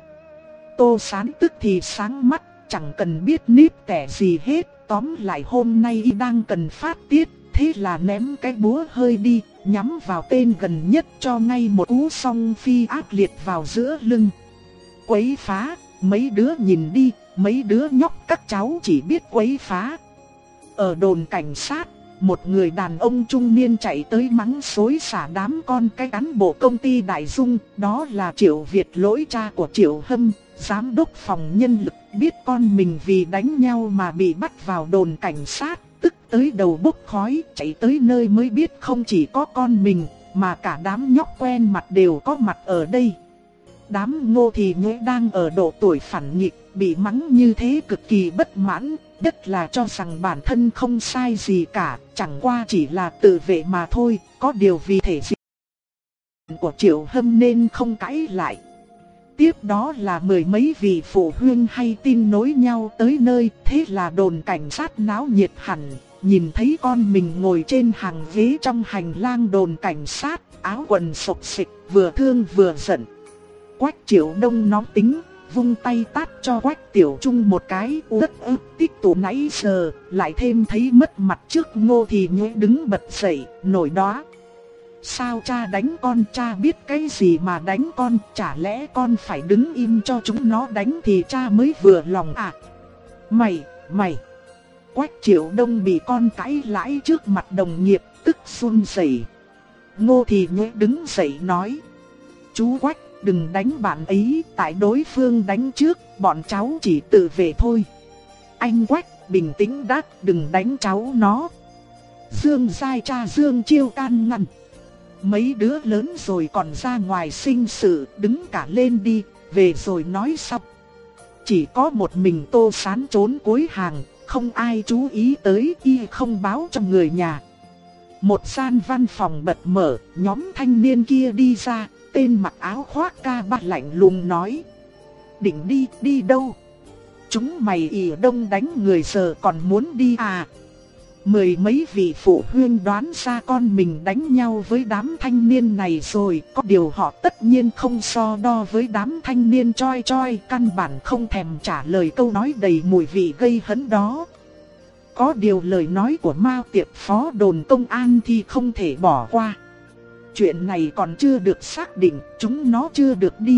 Tô Sán tức thì sáng mắt, chẳng cần biết níp tẻ gì hết. Tóm lại hôm nay y đang cần phát tiết, thế là ném cái búa hơi đi, nhắm vào tên gần nhất cho ngay một cú song phi ác liệt vào giữa lưng. Quấy phá, mấy đứa nhìn đi, mấy đứa nhóc các cháu chỉ biết quấy phá. Ở đồn cảnh sát, một người đàn ông trung niên chạy tới mắng xối xả đám con cái cán bộ công ty Đại Dung, đó là Triệu Việt Lỗi, cha của Triệu Hâm, giám đốc phòng nhân lực, biết con mình vì đánh nhau mà bị bắt vào đồn cảnh sát, tức tới đầu bốc khói, chạy tới nơi mới biết không chỉ có con mình, mà cả đám nhóc quen mặt đều có mặt ở đây. Đám Ngô Thì Nhuế đang ở độ tuổi phản nghịch, bị mắng như thế cực kỳ bất mãn, nhất là cho rằng bản thân không sai gì cả, chẳng qua chỉ là tự vệ mà thôi, có điều vì thể diện của Triệu Hâm nên không cãi lại. Tiếp đó là mười mấy vị phụ huynh hay tin nối nhau tới nơi, thế là đồn cảnh sát náo nhiệt hẳn, nhìn thấy con mình ngồi trên hàng ghế trong hành lang đồn cảnh sát, áo quần xộc xịch, vừa thương vừa giận. Quách Triệu Đông nóng tính, vung tay tát cho Quách Tiểu Trung một cái, uất ức tích tụ nãy giờ, lại thêm thấy mất mặt trước Ngô Thì Nhuế đứng bật dậy, nổi đoá. Sao cha đánh con, cha biết cái gì mà đánh con, chả lẽ con phải đứng im cho chúng nó đánh thì cha mới vừa lòng à? Mày, mày! Quách Triệu Đông bị con cãi lãi trước mặt đồng nghiệp, tức run rẩy. Ngô Thì Nhuế đứng dậy nói: Chú Quách, đừng đánh bạn ấy, tại đối phương đánh trước, bọn cháu chỉ tự vệ thôi. Anh Quách, bình tĩnh đã, đừng đánh cháu nó. Dương Giai cha Dương Chiêu can ngăn. Mấy đứa lớn rồi còn ra ngoài sinh sự, đứng cả lên đi, về rồi nói sau. Chỉ có một mình Tô Sán trốn cuối hàng, không ai chú ý tới, y không báo cho người nhà. Một gian văn phòng bật mở, nhóm thanh niên kia đi ra, tên mặc áo khoác ca ba lạnh lùng nói: Định đi, đi đâu? Chúng mày ỉ đông đánh người giờ còn muốn đi à? Mười mấy vị phụ huynh đoán ra con mình đánh nhau với đám thanh niên này rồi, có điều họ tất nhiên không so đo với đám thanh niên choi choi, căn bản không thèm trả lời câu nói đầy mùi vị gây hấn đó. Có điều lời nói của Mao Tiệp phó đồn công an thì không thể bỏ qua. Chuyện này còn chưa được xác định, chúng nó chưa được đi.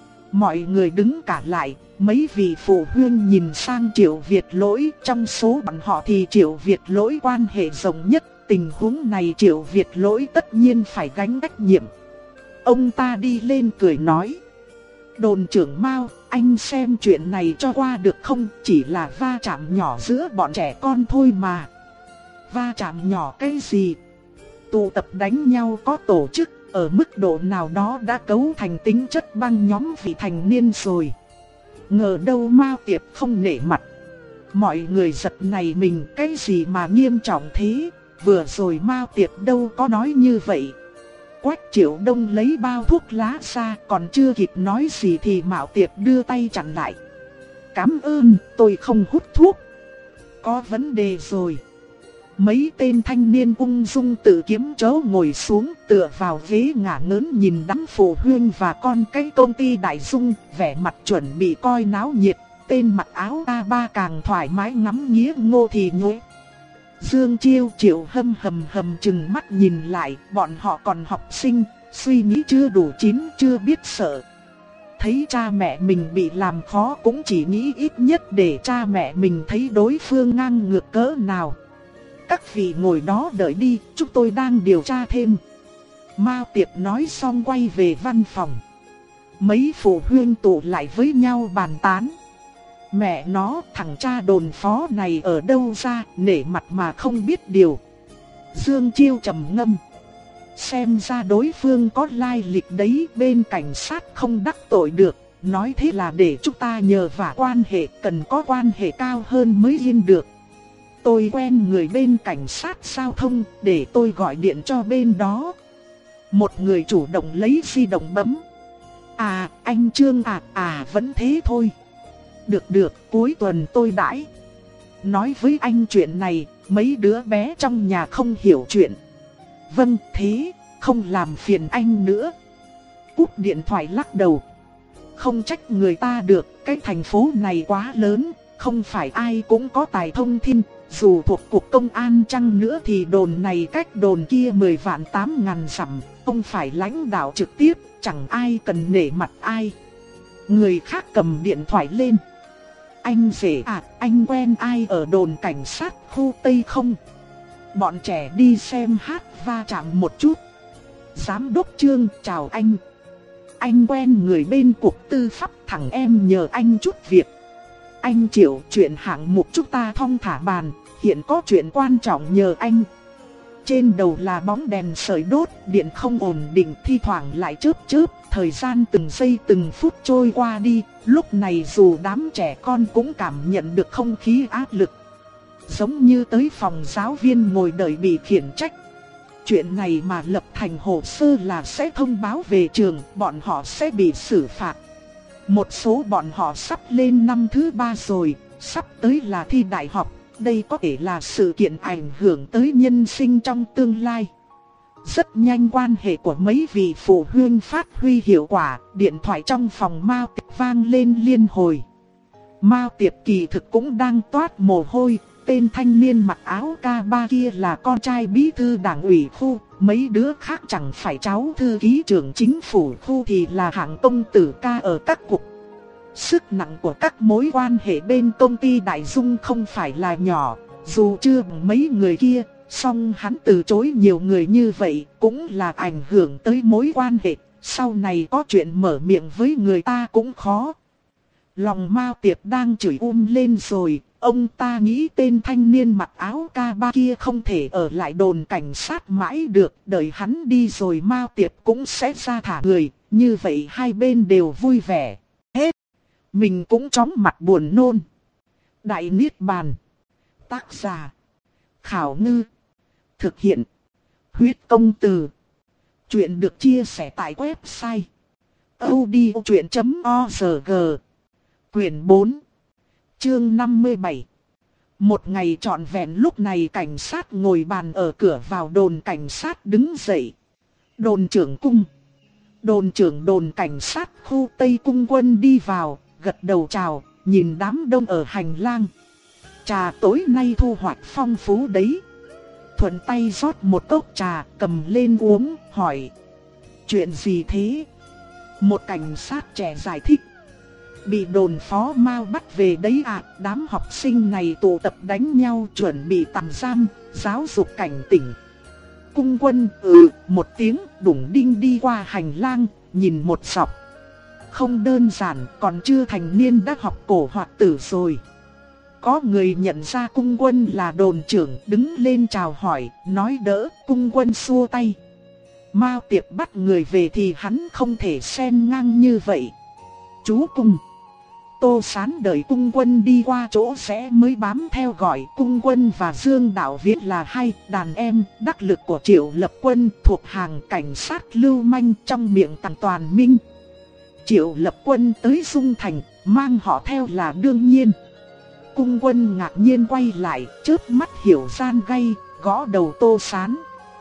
Mọi người đứng cả lại, mấy vị phụ huynh nhìn sang Triệu Việt Lỗi, trong số bọn họ thì Triệu Việt Lỗi quan hệ rộng nhất, tình huống này Triệu Việt Lỗi tất nhiên phải gánh trách nhiệm. Ông ta đi lên cười nói: Đồn trưởng Mao, anh xem chuyện này cho qua được không, chỉ là va chạm nhỏ giữa bọn trẻ con thôi mà. Va chạm nhỏ cái gì? Tụ tập đánh nhau có tổ chức, ở mức độ nào đó đã cấu thành tính chất băng nhóm vị thành niên rồi. Ngờ đâu Mao Tiệp không nể mặt. Mọi người giật nảy mình, cái gì mà nghiêm trọng thế, vừa rồi Mao Tiệp đâu có nói như vậy. Quách Triệu Đông lấy bao thuốc lá ra, còn chưa kịp nói gì thì Mao Tiệp đưa tay chặn lại. Cảm ơn, tôi không hút thuốc. Có vấn đề rồi. Mấy tên thanh niên ung dung tự kiếm chỗ ngồi xuống, tựa vào ghế ngả ngớn nhìn đám phụ huynh và con cái công ty Đại Dung, vẻ mặt chuẩn bị coi náo nhiệt. Tên mặc áo a ba càng thoải mái ngắm nghía Ngô Thì Nhuế. Dương Chiêu Triệu Hâm hầm hầm chừng mắt nhìn lại, bọn họ còn học sinh, suy nghĩ chưa đủ chín, chưa biết sợ. Thấy cha mẹ mình bị làm khó cũng chỉ nghĩ ít nhất để cha mẹ mình thấy đối phương ngang ngược cỡ nào. Các vị ngồi đó đợi đi, chúng tôi đang điều tra thêm. Mao Tiệp nói xong quay về văn phòng. Mấy phụ huynh tụ lại với nhau bàn tán. Mẹ nó, thằng cha đồn phó này ở đâu ra, nể mặt mà không biết điều. Dương Chiêu trầm ngâm. Xem ra đối phương có lai lịch đấy, bên cảnh sát không đắc tội được. Nói thế là để chúng ta nhờ vả quan hệ, cần có quan hệ cao hơn mới yên được. Tôi quen người bên cảnh sát giao thông, để tôi gọi điện cho bên đó. Một người chủ động lấy di động bấm. À, anh Trương à, à vẫn thế thôi. Được được, cuối tuần tôi đãi. Nói với anh chuyện này, mấy đứa bé trong nhà không hiểu chuyện. Vâng, thế, không làm phiền anh nữa. Cúp điện thoại lắc đầu. Không trách người ta được, cái thành phố này quá lớn, không phải ai cũng có tài thông tin, Dù thuộc cục công an chăng nữa thì đồn này cách đồn kia mười vạn tám ngàn dặm, không phải lãnh đạo trực tiếp, chẳng ai cần nể mặt ai. Người khác cầm điện thoại lên. Anh rể à, anh quen ai ở đồn cảnh sát khu Tây không? Bọn trẻ đi xem hát va chạm một chút. Giám đốc Trương, chào anh. Anh quen người bên cục tư pháp, thằng em nhờ anh chút việc. Anh Triệu, chuyện hạng mục chúng ta thong thả bàn, hiện có chuyện quan trọng nhờ anh. Trên đầu là bóng đèn sợi đốt, điện không ổn định, thi thoảng lại chớp chớp, thời gian từng giây từng phút trôi qua đi. Lúc này dù đám trẻ con cũng cảm nhận được không khí áp lực, giống như tới phòng giáo viên ngồi đợi bị khiển trách. Chuyện này mà lập thành hồ sơ là sẽ thông báo về trường, bọn họ sẽ bị xử phạt. Một số bọn họ sắp lên năm thứ ba rồi, sắp tới là thi đại học. Đây có thể là sự kiện ảnh hưởng tới nhân sinh trong tương lai. Rất nhanh quan hệ của mấy vị phụ huynh phát huy hiệu quả, điện thoại trong phòng Mao Tiệp vang lên liên hồi. Mao Tiệp kỳ thực cũng đang toát mồ hôi, tên thanh niên mặc áo ca ba kia là con trai bí thư đảng ủy khu, mấy đứa khác chẳng phải cháu thư ký trưởng chính phủ khu thì là hạng công tử ca ở các cục. Sức nặng của các mối quan hệ bên công ty Đại Dung không phải là nhỏ, dù chưa bằng mấy người kia, song hắn từ chối nhiều người như vậy cũng là ảnh hưởng tới mối quan hệ, sau này có chuyện mở miệng với người ta cũng khó. Lòng Mao Tiệp đang chửi um lên rồi, ông ta nghĩ tên thanh niên mặc áo ca ba kia không thể ở lại đồn cảnh sát mãi được, đợi hắn đi rồi Mao Tiệp cũng sẽ ra thả người, như vậy hai bên đều vui vẻ. Hết, mình cũng chóng mặt buồn nôn. Đại Niết Bàn. Tác giả Khảo Ngư. Thực hiện Huyết Công Từ. Chuyện được chia sẻ tại website audiochuyện chấm org. Quyển bốn. Chương năm mươi bảy. Một ngày trọn vẹn lúc này cảnh sát ngồi bàn ở cửa vào đồn cảnh sát đứng dậy. Đồn trưởng Cung. Đồn trưởng đồn cảnh sát khu Tây Cung Quân đi vào, gật đầu chào, nhìn đám đông ở hành lang. Trà tối nay thu hoạch phong phú đấy. Thuận tay rót một cốc trà, cầm lên uống, hỏi. Chuyện gì thế? Một cảnh sát trẻ giải thích. Bị đồn phó Mao bắt về đấy ạ, à, đám học sinh này tụ tập đánh nhau chuẩn bị tạm giam, giáo dục cảnh tỉnh. Cung Quân ừ một tiếng đủng đinh đi qua hành lang, nhìn một dọc. Không đơn giản, còn chưa thành niên đã học cổ hoạt tử rồi. Có người nhận ra Cung Quân là đồn trưởng, đứng lên chào hỏi, nói đỡ. Cung Quân xua tay. Mao Tiệp bắt người về thì hắn không thể xen ngang như vậy. Chú Cung. Tô Sán đợi Cung Quân đi qua chỗ rẽ mới bám theo gọi. Cung Quân và Dương Đạo Viễn là hai đàn em đắc lực của Triệu Lập Quân, thuộc hàng cảnh sát lưu manh trong miệng Tằng Toàn Minh. Triệu Lập Quân tới Dung Thành, mang họ theo là đương nhiên. Cung Quân ngạc nhiên quay lại, chớp mắt hiểu gian gay, gõ đầu Tô Sán.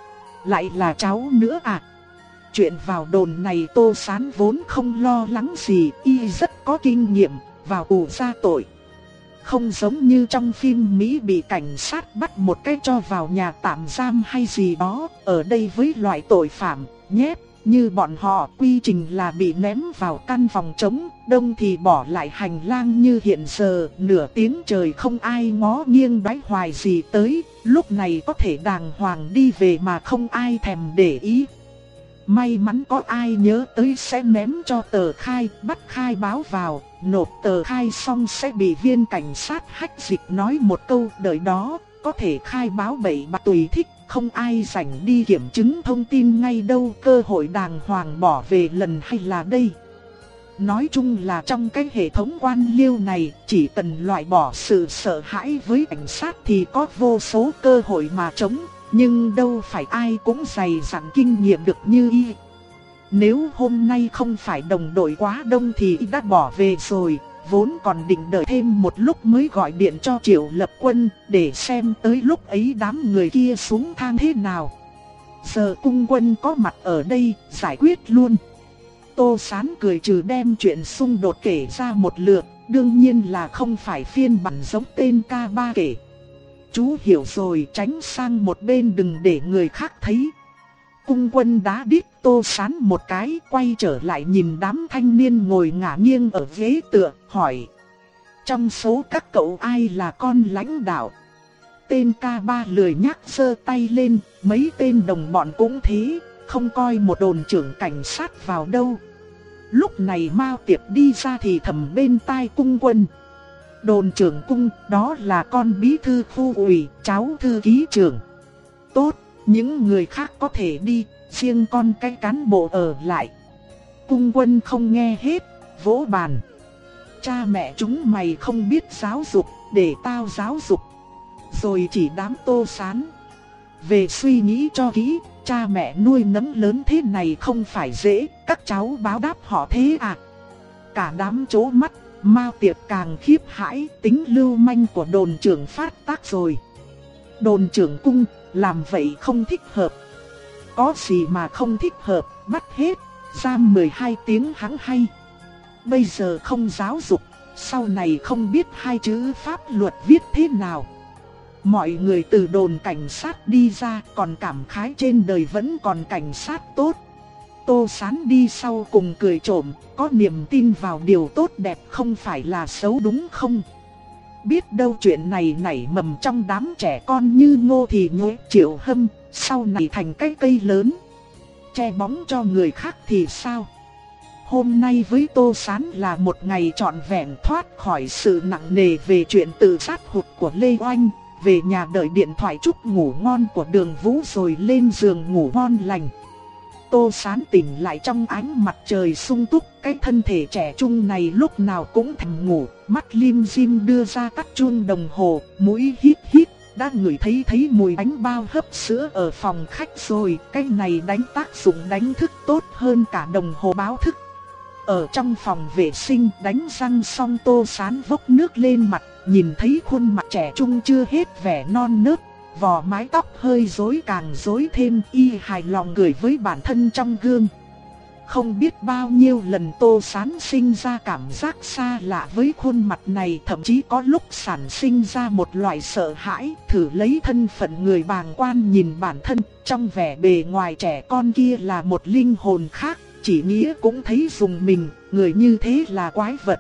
Lại là cháu nữa à? Chuyện vào đồn này Tô Sán vốn không lo lắng gì, y rất có kinh nghiệm, vào tù ra tội. Không giống như trong phim Mỹ bị cảnh sát bắt một cái cho vào nhà tạm giam hay gì đó, ở đây với loại tội phạm, nhép, như bọn họ quy trình là bị ném vào căn phòng trống, đông thì bỏ lại hành lang như hiện giờ, nửa tiếng trời không ai ngó nghiêng đoái hoài gì tới, lúc này có thể đàng hoàng đi về mà không ai thèm để ý. May mắn có ai nhớ tới sẽ ném cho tờ khai, bắt khai báo vào, nộp tờ khai xong sẽ bị viên cảnh sát hách dịch nói một câu đợi đó, có thể khai báo bậy bạ tùy thích, không ai rảnh đi kiểm chứng thông tin ngay đâu, cơ hội đàng hoàng bỏ về lần hay là đây. Nói chung là trong cái hệ thống quan liêu này, chỉ cần loại bỏ sự sợ hãi với cảnh sát thì có vô số cơ hội mà chống. Nhưng đâu phải ai cũng dày dặn kinh nghiệm được như y. Nếu hôm nay không phải đồng đội quá đông thì y đã bỏ về rồi, vốn còn định đợi thêm một lúc mới gọi điện cho Triệu Lập Quân, để xem tới lúc ấy đám người kia xuống thang thế nào. Giờ Cung Quân có mặt ở đây, giải quyết luôn. Tô Sán cười trừ đem chuyện xung đột kể ra một lượt, đương nhiên là không phải phiên bản giống tên ca ba kể. chú hiểu rồi, tránh sang một bên đừng để người khác thấy. Cung Quân đá đít Tô Sán một cái, quay trở lại nhìn đám thanh niên ngồi ngả nghiêng ở ghế tựa, hỏi. Trong số các cậu ai là con lãnh đạo? Tên ca ba lười nhác giơ tay lên, mấy tên đồng bọn cũng thế, không coi một đồn trưởng cảnh sát vào đâu. Lúc này Mao Tiệp đi ra thì thầm bên tai Cung Quân. Đồn trưởng Cung, đó là con bí thư khu ủy, cháu thư ký trưởng. Tốt, những người khác có thể đi, riêng con cái cán bộ ở lại. Cung Quân không nghe hết, vỗ bàn. Cha mẹ chúng mày không biết giáo dục, để tao giáo dục. Rồi chỉ đám Tô Sán. Về suy nghĩ cho kỹ, cha mẹ nuôi nấng lớn thế này không phải dễ, các cháu báo đáp họ thế à? Cả đám chố mắt, Mao Tiệp càng khiếp hãi, tính lưu manh của đồn trưởng phát tác rồi. Đồn trưởng Cung, làm vậy không thích hợp. Có gì mà không thích hợp, bắt hết, giam mười hai tiếng hẵng hay. Bây giờ không giáo dục, sau này không biết hai chữ pháp luật viết thế nào. Mọi người từ đồn cảnh sát đi ra còn cảm khái trên đời vẫn còn cảnh sát tốt. Tô Sán đi sau cùng cười trộm, có niềm tin vào điều tốt đẹp không phải là xấu đúng không? Biết đâu chuyện này nảy mầm trong đám trẻ con như Ngô Thì Nhũ, Triệu Hâm, sau này thành cái cây lớn, che bóng cho người khác thì sao? Hôm nay với Tô Sán là một ngày trọn vẹn thoát khỏi sự nặng nề về chuyện tự sát hụt của Lê Oanh. Về nhà đợi điện thoại chúc ngủ ngon của Đường Vũ rồi lên giường ngủ ngon lành. Tô Sán tỉnh lại trong ánh mặt trời sung túc, cái thân thể trẻ trung này lúc nào cũng thèm ngủ, mắt lim dim đưa ra tắt chuông đồng hồ, mũi hít hít, đã ngửi thấy thấy mùi bánh bao hấp sữa ở phòng khách rồi, cái này đánh tác dụng đánh thức tốt hơn cả đồng hồ báo thức. Ở trong phòng vệ sinh đánh răng xong Tô Sán vốc nước lên mặt, nhìn thấy khuôn mặt trẻ trung chưa hết vẻ non nớt, vò mái tóc hơi rối càng rối thêm, y hài lòng cười với bản thân trong gương. Không biết bao nhiêu lần Tô Sán sinh ra cảm giác xa lạ với khuôn mặt này, thậm chí có lúc sản sinh ra một loại sợ hãi, thử lấy thân phận người bàng quan nhìn bản thân, trong vẻ bề ngoài trẻ con kia là một linh hồn khác, chỉ nghĩa cũng thấy dùng mình, người như thế là quái vật.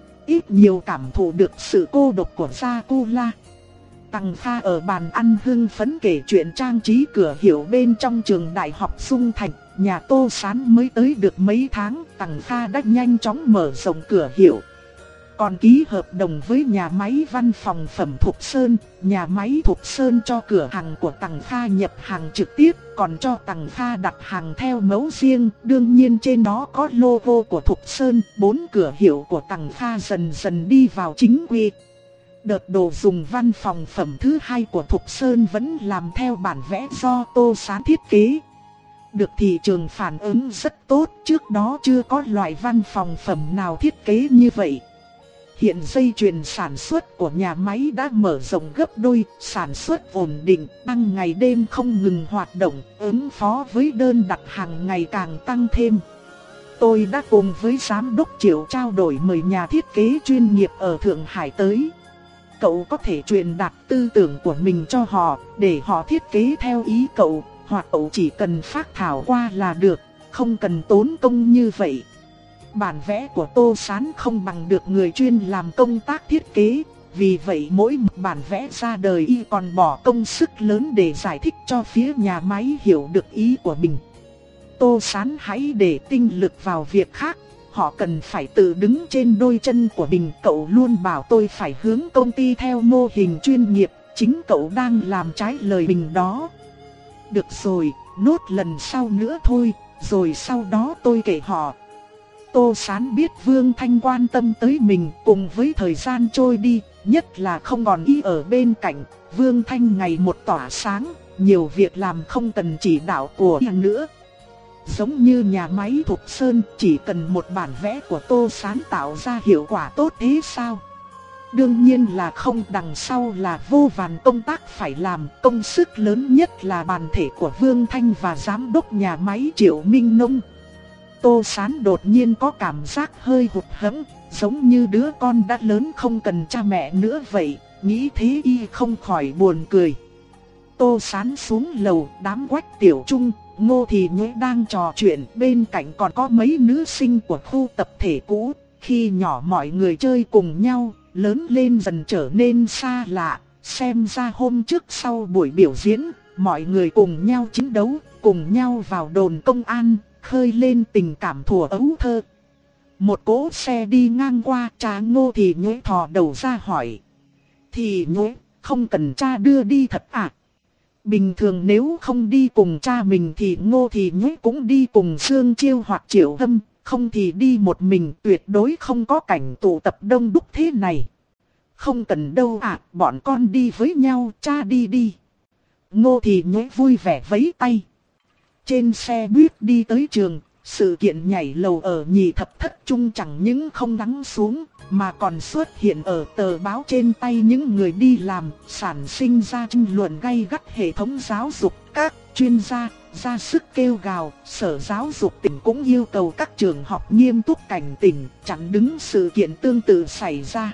Ít nhiều cảm thụ được sự cô độc của Dracula. Tằng Kha ở bàn ăn hưng phấn kể chuyện trang trí cửa hiệu bên trong trường đại học Dung Thành. Nhà Tô Sán mới tới được mấy tháng, Tằng Kha đã nhanh chóng mở rộng cửa hiệu. Còn ký hợp đồng với nhà máy văn phòng phẩm Thục Sơn. Nhà máy Thục Sơn cho cửa hàng của Tằng Kha nhập hàng trực tiếp, còn cho Tằng Kha đặt hàng theo mẫu riêng. Đương nhiên trên đó có logo của Thục Sơn. Bốn cửa hiệu của Tằng Kha dần dần đi vào chính quy. Đợt đồ dùng văn phòng phẩm thứ hai của Thục Sơn vẫn làm theo bản vẽ do Tô Sán thiết kế. Được thị trường phản ứng rất tốt, trước đó chưa có loại văn phòng phẩm nào thiết kế như vậy. Hiện dây chuyền sản xuất của nhà máy đã mở rộng gấp đôi, sản xuất ổn định, tăng ngày đêm không ngừng hoạt động, ứng phó với đơn đặt hàng ngày càng tăng thêm. Tôi đã cùng với giám đốc Triệu trao đổi mời nhà thiết kế chuyên nghiệp ở Thượng Hải tới. Cậu có thể truyền đạt tư tưởng của mình cho họ, để họ thiết kế theo ý cậu, hoặc cậu chỉ cần phác thảo qua là được, không cần tốn công như vậy. Bản vẽ của Tô Sán không bằng được người chuyên làm công tác thiết kế, vì vậy mỗi một bản vẽ ra đời y còn bỏ công sức lớn để giải thích cho phía nhà máy hiểu được ý của mình. Tô Sán hãy để tinh lực vào việc khác, họ cần phải tự đứng trên đôi chân của mình. Cậu luôn bảo tôi phải hướng công ty theo mô hình chuyên nghiệp, chính cậu đang làm trái lời mình đó. Được rồi, nốt lần sau nữa thôi, rồi sau đó tôi kể họ. Tô Sán biết Vương Thanh quan tâm tới mình, cùng với thời gian trôi đi, nhất là không còn y ở bên cạnh, Vương Thanh ngày một tỏa sáng, nhiều việc làm không cần chỉ đạo của y nữa. Giống như nhà máy Thục Sơn, chỉ cần một bản vẽ của Tô Sán tạo ra hiệu quả tốt thế sao? Đương nhiên là không, đằng sau là vô vàn công tác phải làm, công sức lớn nhất là bản thể của Vương Thanh và giám đốc nhà máy Triệu Minh Nông. Tô Sán đột nhiên có cảm giác hơi hụt hẫng, giống như đứa con đã lớn không cần cha mẹ nữa vậy, nghĩ thế y không khỏi buồn cười. Tô Sán xuống lầu, đám Quách Tiểu Trung, Ngô Thì Nhuế đang trò chuyện, bên cạnh còn có mấy nữ sinh của khu tập thể cũ. Khi nhỏ mọi người chơi cùng nhau, lớn lên dần trở nên xa lạ. Xem ra hôm trước sau buổi biểu diễn, mọi người cùng nhau chiến đấu, cùng nhau vào đồn công an, khơi lên tình cảm thuở ấu thơ. Một cỗ xe đi ngang qua, cha Ngô Thì Nhuế thò đầu ra hỏi. Thì Nhuế, không cần cha đưa đi thật à? Bình thường nếu không đi cùng cha mình thì Ngô Thì Nhuế cũng đi cùng Dương Chiêu hoặc Triệu Hâm, không thì đi một mình, tuyệt đối không có cảnh tụ tập đông đúc thế này. Không cần đâu ạ, à, bọn con đi với nhau, cha đi đi. Ngô Thì Nhuế vui vẻ vẫy tay. Trên xe buýt đi tới trường, sự kiện nhảy lầu ở Nhị Thập Thất Trung chẳng những không lắng xuống, mà còn xuất hiện ở tờ báo trên tay những người đi làm, sản sinh ra tranh luận gay gắt hệ thống giáo dục. Các chuyên gia ra sức kêu gào, Sở Giáo dục tỉnh cũng yêu cầu các trường học nghiêm túc cảnh tỉnh, chặn đứng sự kiện tương tự xảy ra.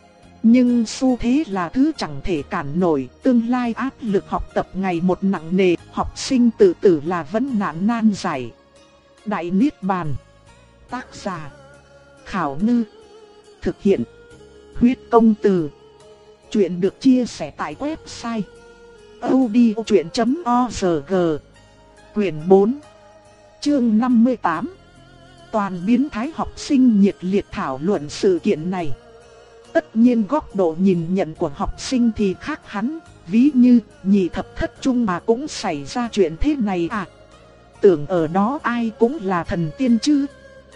Nhưng xu thế là thứ chẳng thể cản nổi, tương lai áp lực học tập ngày một nặng nề, học sinh tự tử là vấn nạn nan giải. Đại Niết Bàn. Tác giả Khảo Ngư. Thực hiện Huyết Công Từ. Chuyện được chia sẻ tại website audiochuyện chấm org. Quyển bốn, chương năm mươi tám. Toàn biến thái học sinh nhiệt liệt thảo luận sự kiện này. Tất nhiên góc độ nhìn nhận của học sinh thì khác hắn, ví như Nhị Thập Thất Trung mà cũng xảy ra chuyện thế này à? Tưởng ở đó ai cũng là thần tiên chứ.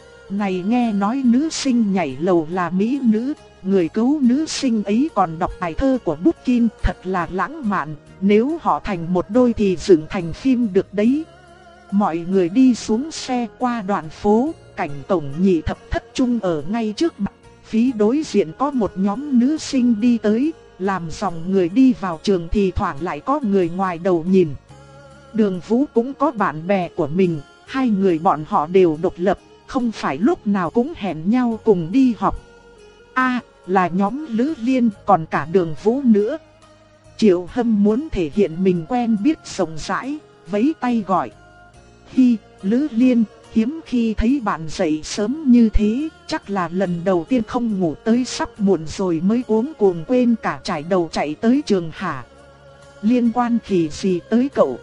Này nghe nói nữ sinh nhảy lầu là mỹ nữ, người cứu nữ sinh ấy còn đọc bài thơ của Pushkin, thật là lãng mạn, nếu họ thành một đôi thì dựng thành phim được đấy. Mọi người đi xuống xe qua đoạn phố, cảnh cổng Nhị Thập Thất Trung ở ngay trước mặt, phía đối diện có một nhóm nữ sinh đi tới, làm dòng người đi vào trường thì thoảng lại có người ngoài đầu nhìn. Đường Vũ cũng có bạn bè của mình, hai người bọn họ đều độc lập, không phải lúc nào cũng hẹn nhau cùng đi học. A, à, là nhóm Lữ Liên, còn cả Đường Vũ nữa. Triệu Hâm muốn thể hiện mình quen biết rộng rãi, vẫy tay gọi. Hi, Lữ Liên, hiếm khi thấy bạn dậy sớm như thế, chắc là lần đầu tiên không ngủ tới sắp muộn rồi mới uống cuồng quên cả trải đầu chạy tới trường hả? Liên quan khỉ gì tới cậu?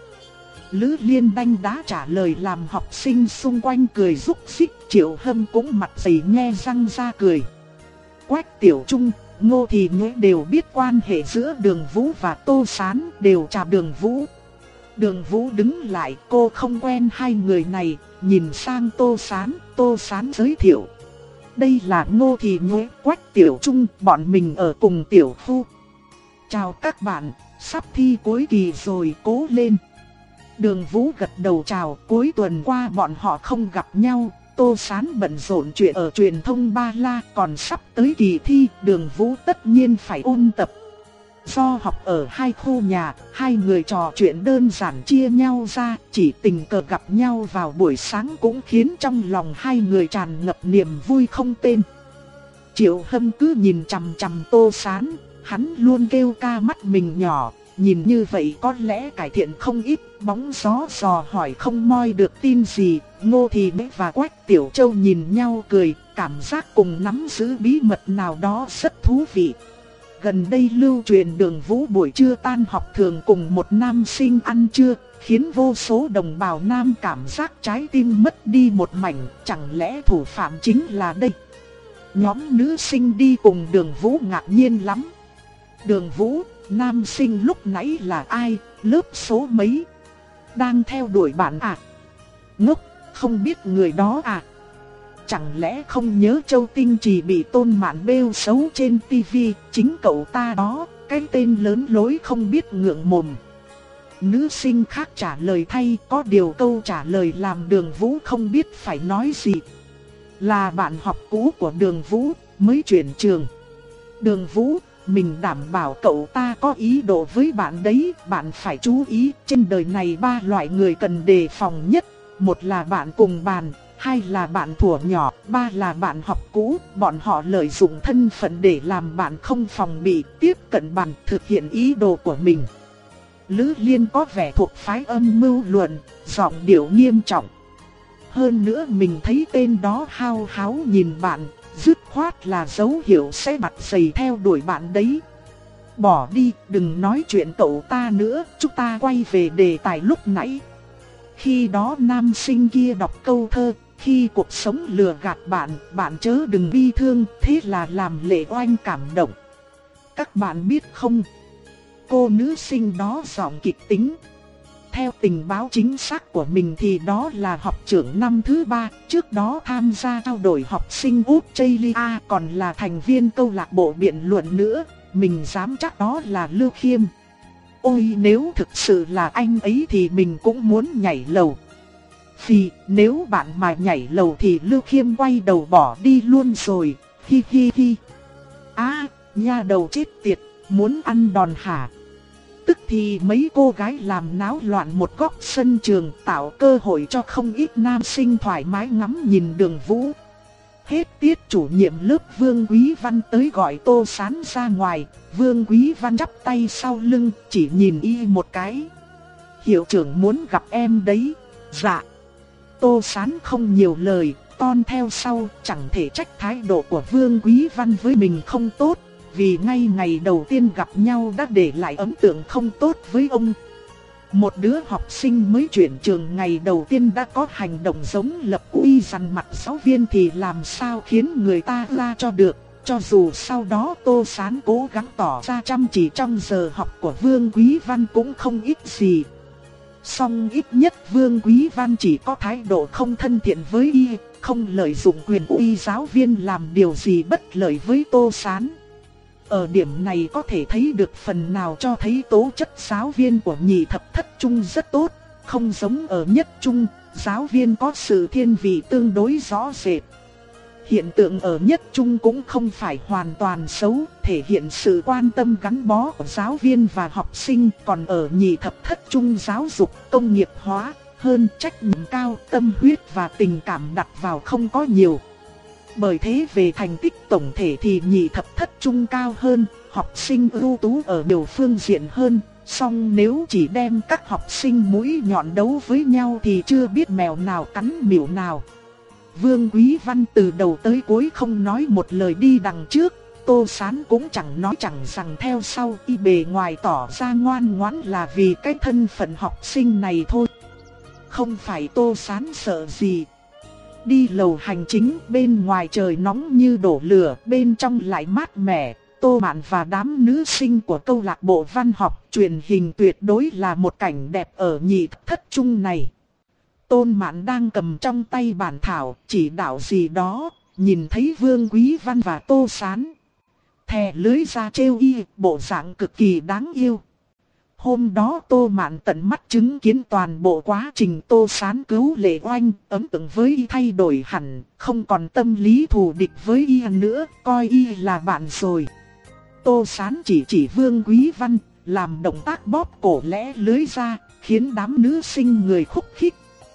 Lữ Liên đanh đá trả lời làm học sinh xung quanh cười rúc xích. Triệu Hâm cũng mặt dày nhe răng ra cười. Quách Tiểu Trung, Ngô Thì Nhuế đều biết quan hệ giữa Đường Vũ và Tô Sán, đều chào Đường Vũ. Đường Vũ đứng lại, cô không quen hai người này, nhìn sang Tô Sán, Tô Sán giới thiệu. Đây là Ngô Thì Nhuế, Quách Tiểu Trung, bọn mình ở cùng tiểu khu. Chào các bạn, sắp thi cuối kỳ rồi, cố lên. Đường Vũ gật đầu chào, cuối tuần qua bọn họ không gặp nhau, Tô Sán bận rộn chuyện ở truyền thông Ba La, còn sắp tới kỳ thi, Đường Vũ tất nhiên phải ôn tập. Do học ở hai khu nhà, hai người trò chuyện đơn giản chia nhau ra, chỉ tình cờ gặp nhau vào buổi sáng cũng khiến trong lòng hai người tràn ngập niềm vui không tên. Triệu Hâm cứ nhìn chằm chằm Tô Sán, hắn luôn kêu ca mắt mình nhỏ, nhìn như vậy có lẽ cải thiện không ít. Bóng gió dò hỏi không moi được tin gì. Ngô Thì Nhuế và Quách Tiểu Châu nhìn nhau cười, cảm giác cùng nắm giữ bí mật nào đó rất thú vị. Gần đây lưu truyền Đường Vũ buổi trưa tan học thường cùng một nam sinh ăn trưa, khiến vô số đồng bào nam cảm giác trái tim mất đi một mảnh. Chẳng lẽ thủ phạm chính là đây? Nhóm nữ sinh đi cùng Đường Vũ ngạc nhiên lắm. Đường Vũ, nam sinh lúc nãy là ai, lớp số mấy? Đang theo đuổi bạn à? Ngốc, không biết người đó à? Chẳng lẽ không nhớ Châu Tinh Trì bị Tôn Mạn bêu xấu trên tivi, chính cậu ta đó, cái tên lớn lối không biết ngượng mồm. Nữ sinh khác trả lời thay, có điều câu trả lời làm Đường Vũ không biết phải nói gì. Là bạn học cũ của Đường Vũ, mới chuyển trường. Đường Vũ, mình đảm bảo cậu ta có ý đồ với bạn đấy, bạn phải chú ý, trên đời này ba loại người cần đề phòng nhất. Một là bạn cùng bàn, hai là bạn thuở nhỏ, ba là bạn học cũ. Bọn họ lợi dụng thân phận để làm bạn không phòng bị, tiếp cận bạn, thực hiện ý đồ của mình. Lữ Liên có vẻ thuộc phái âm mưu luận, giọng điệu nghiêm trọng. Hơn nữa mình thấy tên đó hao háo nhìn bạn, dứt khoát là dấu hiệu sẽ mặt dày theo đuổi bạn đấy. Bỏ đi, đừng nói chuyện cậu ta nữa, chúng ta quay về đề tài lúc nãy. Khi đó nam sinh kia đọc câu thơ, khi cuộc sống lừa gạt bạn, bạn chớ đừng bi thương, thế là làm Lệ Oanh cảm động. Các bạn biết không, cô nữ sinh đó giọng kịch tính. Theo tình báo chính xác của mình thì đó là học trưởng năm thứ ba, trước đó tham gia trao đổi học sinh Australia, còn là thành viên câu lạc bộ biện luận nữa, mình dám chắc đó là Lưu Khiêm. Ôi nếu thực sự là anh ấy thì mình cũng muốn nhảy lầu. Vì nếu bạn mà nhảy lầu thì Lưu Khiêm quay đầu bỏ đi luôn rồi, hi hi hi. À, nha đầu chết tiệt, muốn ăn đòn hả? Tức thì mấy cô gái làm náo loạn một góc sân trường, tạo cơ hội cho không ít nam sinh thoải mái ngắm nhìn Đường Vũ. Hết tiết chủ nhiệm lớp Vương Quý Văn tới gọi Tô Sán ra ngoài. Vương Quý Văn chắp tay sau lưng, chỉ nhìn y một cái. Hiệu trưởng muốn gặp em đấy. Dạ. Tô Sán không nhiều lời, ton theo sau, chẳng thể trách thái độ của Vương Quý Văn với mình không tốt. Vì ngay ngày đầu tiên gặp nhau đã để lại ấn tượng không tốt với ông. Một đứa học sinh mới chuyển trường ngày đầu tiên đã có hành động giống lập uy dằn mặt giáo viên thì làm sao khiến người ta la cho được. Cho dù sau đó Tô Sán cố gắng tỏ ra chăm chỉ trong giờ học của Vương Quý Văn cũng không ích gì. Song ít nhất Vương Quý Văn chỉ có thái độ không thân thiện với y, không lợi dụng quyền uy giáo viên làm điều gì bất lợi với Tô Sán. Ở điểm này có thể thấy được phần nào cho thấy tố chất giáo viên của nhị thập thất trung rất tốt, không giống ở nhất trung, giáo viên có sự thiên vị tương đối rõ rệt. Hiện tượng ở nhất trung cũng không phải hoàn toàn xấu, thể hiện sự quan tâm gắn bó của giáo viên và học sinh, còn ở nhị thập thất trung giáo dục công nghiệp hóa, hơn trách nhiệm cao, tâm huyết và tình cảm đặt vào không có nhiều. Bởi thế về thành tích tổng thể thì nhị thập thất trung cao hơn, học sinh ưu tú ở nhiều phương diện hơn. Song nếu chỉ đem các học sinh mũi nhọn đấu với nhau thì chưa biết mèo nào cắn miểu nào. Vương Quý Văn từ đầu tới cuối không nói một lời đi đằng trước, Tô Sán cũng chẳng nói chẳng rằng theo sau, y bề ngoài tỏ ra ngoan ngoãn là vì cái thân phận học sinh này thôi. Không phải Tô Sán sợ gì. Đi lầu hành chính, bên ngoài trời nóng như đổ lửa, bên trong lại mát mẻ. Tô Mạn và đám nữ sinh của câu lạc bộ văn học truyền hình tuyệt đối là một cảnh đẹp ở nhị thất trung này. Tôn Mạn đang cầm trong tay bản thảo, chỉ đạo gì đó, nhìn thấy Vương Quý Văn và Tô Sán. Thè lưới ra trêu y, bộ dạng cực kỳ đáng yêu. Hôm đó Tô Mạn tận mắt chứng kiến toàn bộ quá trình Tô Sán cứu Lệ Oanh, ấn tượng với y thay đổi hẳn, không còn tâm lý thù địch với y nữa, coi y là bạn rồi. Tô Sán chỉ chỉ Vương Quý Văn, làm động tác bóp cổ lẽ lưới ra, khiến đám nữ sinh người khúc khích.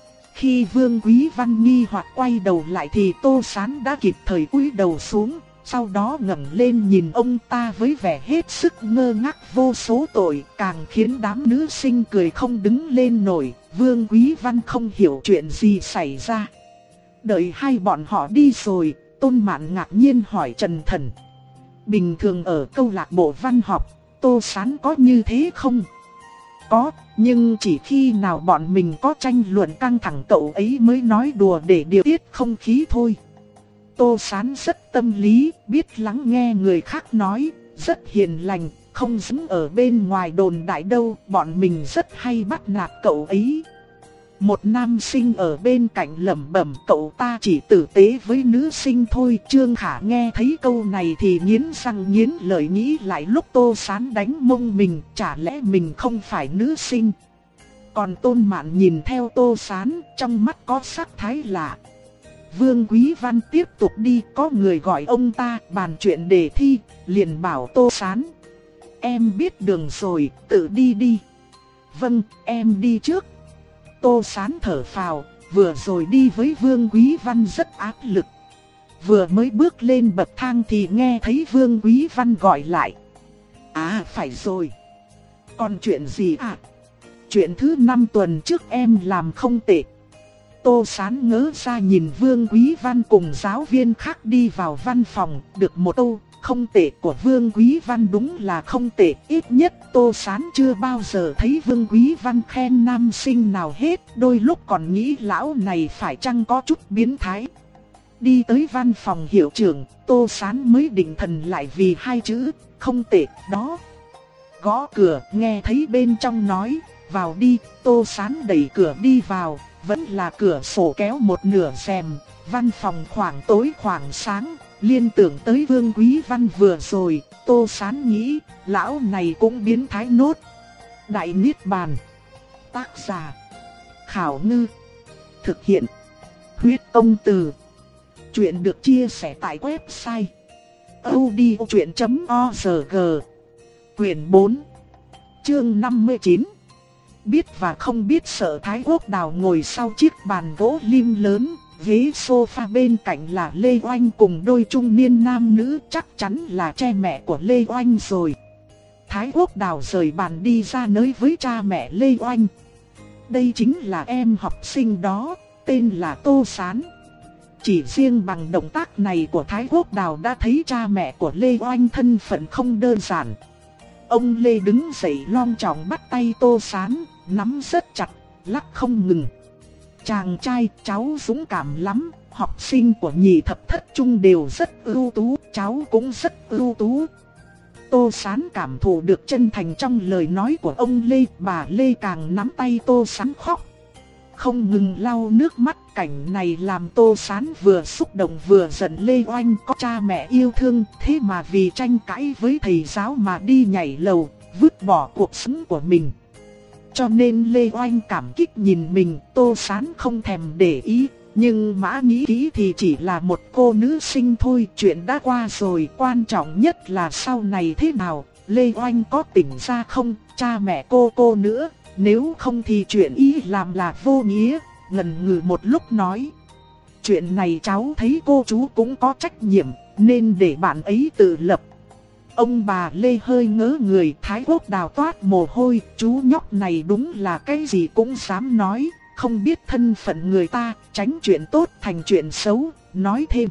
Khi Vương Quý Văn nghi hoặc quay đầu lại thì Tô Sán đã kịp thời cúi đầu xuống, sau đó ngẩng lên nhìn ông ta với vẻ hết sức ngơ ngác vô số tội, càng khiến đám nữ sinh cười không đứng lên nổi. Vương Quý Văn không hiểu chuyện gì xảy ra. Đợi hai bọn họ đi rồi, Tôn Mạn ngạc nhiên hỏi Trần Thần: bình thường ở câu lạc bộ văn học, Tô Sán có như thế không? Có, nhưng chỉ khi nào bọn mình có tranh luận căng thẳng cậu ấy mới nói đùa để điều tiết không khí thôi. Tô Sán rất tâm lý, biết lắng nghe người khác nói, rất hiền lành, không giống ở bên ngoài đồn đại đâu, bọn mình rất hay bắt nạt cậu ấy. Một nam sinh ở bên cạnh lẩm bẩm cậu ta chỉ tử tế với nữ sinh thôi. Trương Khả nghe thấy câu này thì nghiến răng nghiến lợi, nghĩ lại lúc Tô Sán đánh mông mình, chả lẽ mình không phải nữ sinh. Còn Tôn Mạn nhìn theo Tô Sán, trong mắt có sắc thái lạ. Vương Quý Văn tiếp tục đi, có người gọi ông ta bàn chuyện đề thi, liền bảo Tô Sán: em biết đường rồi, tự đi đi. Vâng, em đi trước. Tô Sán thở phào, vừa rồi đi với Vương Quý Văn rất áp lực. Vừa mới bước lên bậc thang thì nghe thấy Vương Quý Văn gọi lại. À phải rồi. Còn chuyện gì à? Chuyện thứ năm tuần trước em làm không tệ. Tô Sán ngớ ra nhìn Vương Quý Văn cùng giáo viên khác đi vào văn phòng, được một câu không tệ của Vương Quý Văn đúng là không tệ. Ít nhất Tô Sán chưa bao giờ thấy Vương Quý Văn khen nam sinh nào hết, đôi lúc còn nghĩ lão này phải chăng có chút biến thái. Đi tới văn phòng hiệu trưởng, Tô Sán mới định thần lại vì hai chữ không tệ đó. Gõ cửa, nghe thấy bên trong nói, vào đi. Tô Sán đẩy cửa đi vào, vẫn là cửa sổ kéo một nửa rèm. Văn phòng khoảng tối khoảng sáng, liên tưởng tới Vương Quý Văn vừa rồi, Tô Sán nghĩ, lão này cũng biến thái nốt. Đại Niết Bàn. Tác giả: Khảo Ngư. Thực hiện: Huyết Công Từ. Chuyện được chia sẻ tại website audiochuyện chấm org. Quyền bốn, chương năm mươi chín. Biết và không biết sợ. Thái Quốc Đào ngồi sau chiếc bàn gỗ lim lớn, ghế sofa bên cạnh là Lê Oanh cùng đôi trung niên nam nữ, chắc chắn là cha mẹ của Lê Oanh rồi. Thái Quốc Đào rời bàn đi ra nói với cha mẹ Lê Oanh. Đây chính là em học sinh đó, tên là Tô Sán. Chỉ riêng bằng động tác này của Thái Quốc Đào đã thấy cha mẹ của Lê Oanh thân phận không đơn giản. Ông Lê đứng dậy long trọng bắt tay Tô Sán, nắm rất chặt, lắc không ngừng. Chàng trai, cháu dũng cảm lắm, học sinh của nhị thập thất trung đều rất ưu tú, cháu cũng rất ưu tú. Tô Sán cảm thụ được chân thành trong lời nói của ông Lê, bà Lê càng nắm tay Tô Sán khóc. Không ngừng lau nước mắt, cảnh này làm Tô Sán vừa xúc động vừa giận. Lê Oanh có cha mẹ yêu thương, thế mà vì tranh cãi với thầy giáo mà đi nhảy lầu, vứt bỏ cuộc sống của mình. Cho nên Lê Oanh cảm kích nhìn mình, Tô Sán không thèm để ý. Nhưng mã nghĩ kỹ thì chỉ là một cô nữ sinh thôi, chuyện đã qua rồi, quan trọng nhất là sau này thế nào. Lê Oanh có tỉnh ra không, cha mẹ cô cô nữa, nếu không thì chuyện ý làm là vô nghĩa. Ngần ngừ một lúc nói, chuyện này cháu thấy cô chú cũng có trách nhiệm, nên để bạn ấy tự lập. Ông bà Lê hơi ngớ người. Thái Quốc Đào toát mồ hôi, chú nhóc này đúng là cái gì cũng dám nói, không biết thân phận người ta, tránh chuyện tốt thành chuyện xấu. Nói thêm,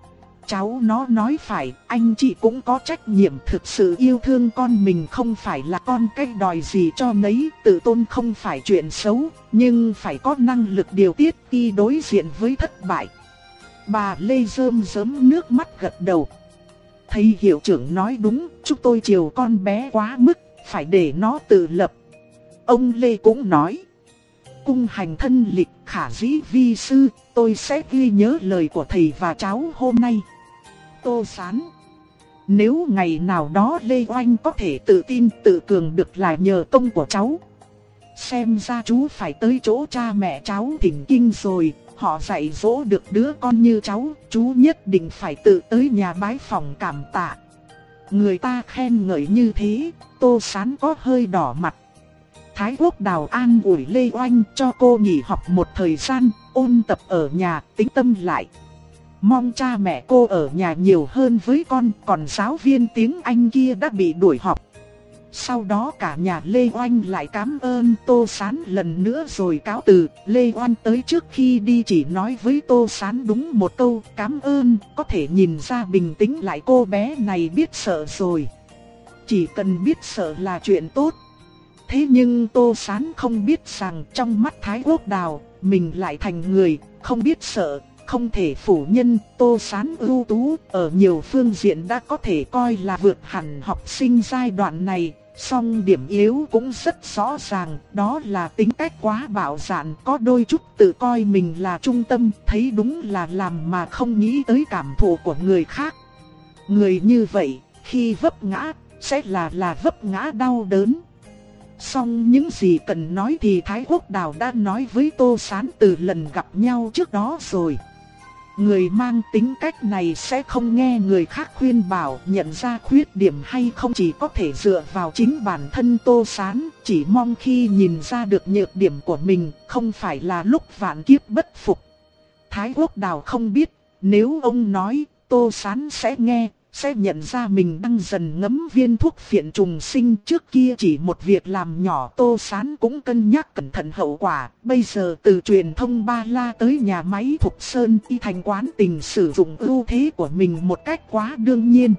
cháu nó nói phải, anh chị cũng có trách nhiệm thực sự yêu thương con mình, không phải là con cái đòi gì cho nấy, tự tôn không phải chuyện xấu, nhưng phải có năng lực điều tiết khi đối diện với thất bại. Bà Lê rơm rớm nước mắt gật đầu. Thầy hiệu trưởng nói đúng, chúng tôi chiều con bé quá mức, phải để nó tự lập. Ông Lê cũng nói, cung hành thân lịch, khả dĩ vi sư, tôi sẽ ghi nhớ lời của thầy và cháu hôm nay. Tô Sán, nếu ngày nào đó Lê Oanh có thể tự tin tự cường được là nhờ công của cháu. Xem ra chú phải tới chỗ cha mẹ cháu thỉnh kinh rồi, họ dạy dỗ được đứa con như cháu, chú nhất định phải tự tới nhà bái phòng cảm tạ. Người ta khen ngợi như thế, Tô Sán có hơi đỏ mặt. Thái Quốc Đào an ủi Lê Oanh cho cô nghỉ học một thời gian, ôn tập ở nhà, tĩnh tâm lại. Mong cha mẹ cô ở nhà nhiều hơn với con, còn giáo viên tiếng Anh kia đã bị đuổi học. Sau đó cả nhà Lê Oanh lại cảm ơn Tô Sán lần nữa rồi cáo từ. Lê Oanh tới trước khi đi chỉ nói với Tô Sán đúng một câu cảm ơn, có thể nhìn ra bình tĩnh lại cô bé này biết sợ rồi. Chỉ cần biết sợ là chuyện tốt. Thế nhưng Tô Sán không biết rằng trong mắt Thái Quốc Đào, mình lại thành người không biết sợ. Không thể phủ nhận Tô Sán ưu tú, ở nhiều phương diện đã có thể coi là vượt hẳn học sinh giai đoạn này. Song điểm yếu cũng rất rõ ràng, đó là tính cách quá bạo dạn, có đôi chút tự coi mình là trung tâm, thấy đúng là làm mà không nghĩ tới cảm thụ của người khác. Người như vậy, khi vấp ngã, sẽ là là vấp ngã đau đớn. Song những gì cần nói thì Thái Quốc Đào đã nói với Tô Sán từ lần gặp nhau trước đó rồi. Người mang tính cách này sẽ không nghe người khác khuyên bảo, nhận ra khuyết điểm hay không chỉ có thể dựa vào chính bản thân Tô Sán, chỉ mong khi nhìn ra được nhược điểm của mình, không phải là lúc vạn kiếp bất phục. Thái Quốc Đào không biết, nếu ông nói, Tô Sán sẽ nghe, sẽ nhận ra mình đang dần ngấm viên thuốc phiện trùng sinh. Trước kia chỉ một việc làm nhỏ Tô Sán cũng cân nhắc cẩn thận hậu quả. Bây giờ từ truyền thông Ba La tới nhà máy Thục Sơn Y thành quán tình sử dụng ưu thế của mình một cách quá đương nhiên.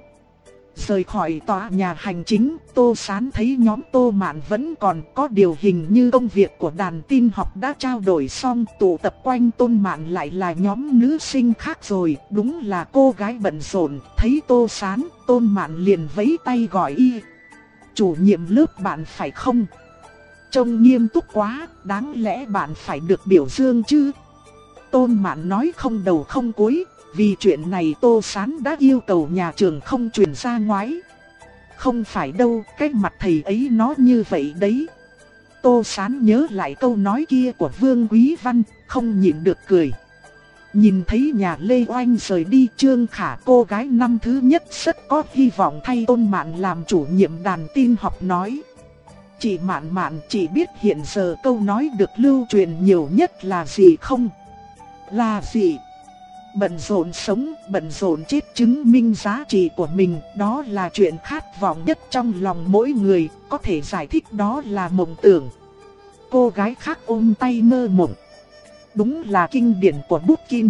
Rời khỏi tòa nhà hành chính, Tô Sán thấy nhóm Tô Mạn vẫn còn, có điều hình như công việc của đàn tin học đã trao đổi xong, tụ tập quanh Tôn Mạn lại là nhóm nữ sinh khác rồi. Đúng là cô gái bận rộn. Thấy Tô Sán, Tôn Mạn liền vẫy tay gọi y. Chủ nhiệm lớp bạn phải không? Trông nghiêm túc quá, đáng lẽ bạn phải được biểu dương chứ. Tôn Mạn nói không đầu không cuối. Vì chuyện này Tô Sán đã yêu cầu nhà trường không truyền ra ngoài. Không phải đâu, cái mặt thầy ấy nó như vậy đấy. Tô Sán nhớ lại câu nói kia của Vương Quý Văn, không nhịn được cười. Nhìn thấy nhà Lê Oanh rời đi, Trương Khả cô gái năm thứ nhất rất có hy vọng thay Tôn Mạn làm chủ nhiệm đàn tin học nói. Chị Mạn Mạn, chị biết hiện giờ câu nói được lưu truyền nhiều nhất là gì không? Là gì? Bận rộn sống, bận rộn chết chứng minh giá trị của mình, đó là chuyện khát vọng nhất trong lòng mỗi người, có thể giải thích đó là mộng tưởng. Cô gái khác ôm tay mơ mộng. Đúng là kinh điển của Pushkin.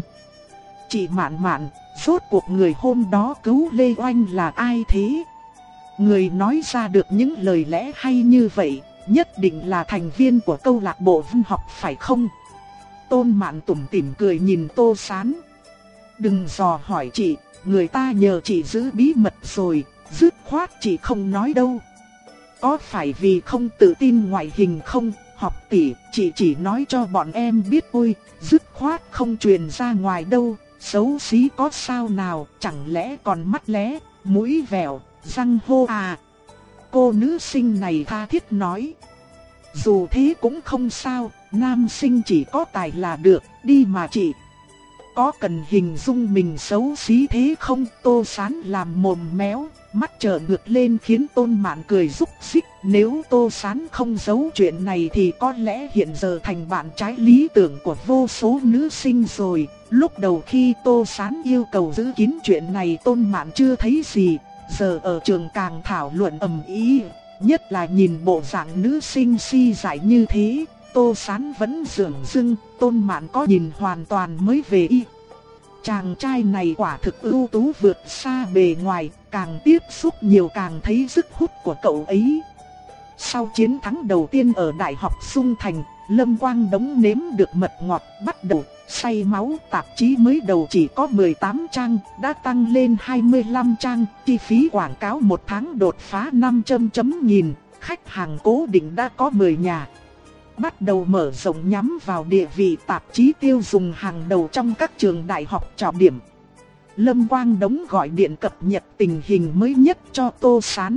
Chị Mạn Mạn, rốt cuộc người hôm đó cứu Lê Oanh là ai thế? Người nói ra được những lời lẽ hay như vậy, nhất định là thành viên của câu lạc bộ văn học phải không? Tôn Mạn tủm tỉm cười nhìn Tô Sán. Đừng dò hỏi chị, người ta nhờ chị giữ bí mật rồi, dứt khoát chị không nói đâu. Có phải vì không tự tin ngoại hình không? Học tỷ, chị chỉ nói cho bọn em biết ôi, dứt khoát không truyền ra ngoài đâu. Xấu xí có sao nào, chẳng lẽ còn mắt lé, mũi vèo, răng hô à? Cô nữ sinh này tha thiết nói. Dù thế cũng không sao, nam sinh chỉ có tài là được, đi mà chị. Có cần hình dung mình xấu xí thế không? Tô Sán làm mồm méo, mắt trợn ngược lên khiến Tôn Mạn cười rúc rích. Nếu Tô Sán không giấu chuyện này thì có lẽ hiện giờ thành bạn trái lý tưởng của vô số nữ sinh rồi. Lúc đầu khi Tô Sán yêu cầu giữ kín chuyện này Tôn Mạn chưa thấy gì. Giờ ở trường càng thảo luận ầm ĩ, nhất là nhìn bộ dạng nữ sinh si dại như thế. Tô Sán vẫn dửng dưng, Tôn Mạn có nhìn hoàn toàn mới về y. Chàng trai này quả thực ưu tú vượt xa bề ngoài, càng tiếp xúc nhiều càng thấy sức hút của cậu ấy. Sau chiến thắng đầu tiên ở Đại học Dung Thành, Lâm Quang Đống nếm được mật ngọt, bắt đầu say máu. Tạp chí mới đầu chỉ có mười tám trang, đã tăng lên hai mươi lăm trang, chi phí quảng cáo một tháng đột phá năm trăm chấm nghìn, khách hàng cố định đã có mười nhà. Bắt đầu mở rộng nhắm vào địa vị tạp chí tiêu dùng hàng đầu trong các trường đại học trọng điểm. Lâm Quang Đống gọi điện cập nhật tình hình mới nhất cho Tô Sán.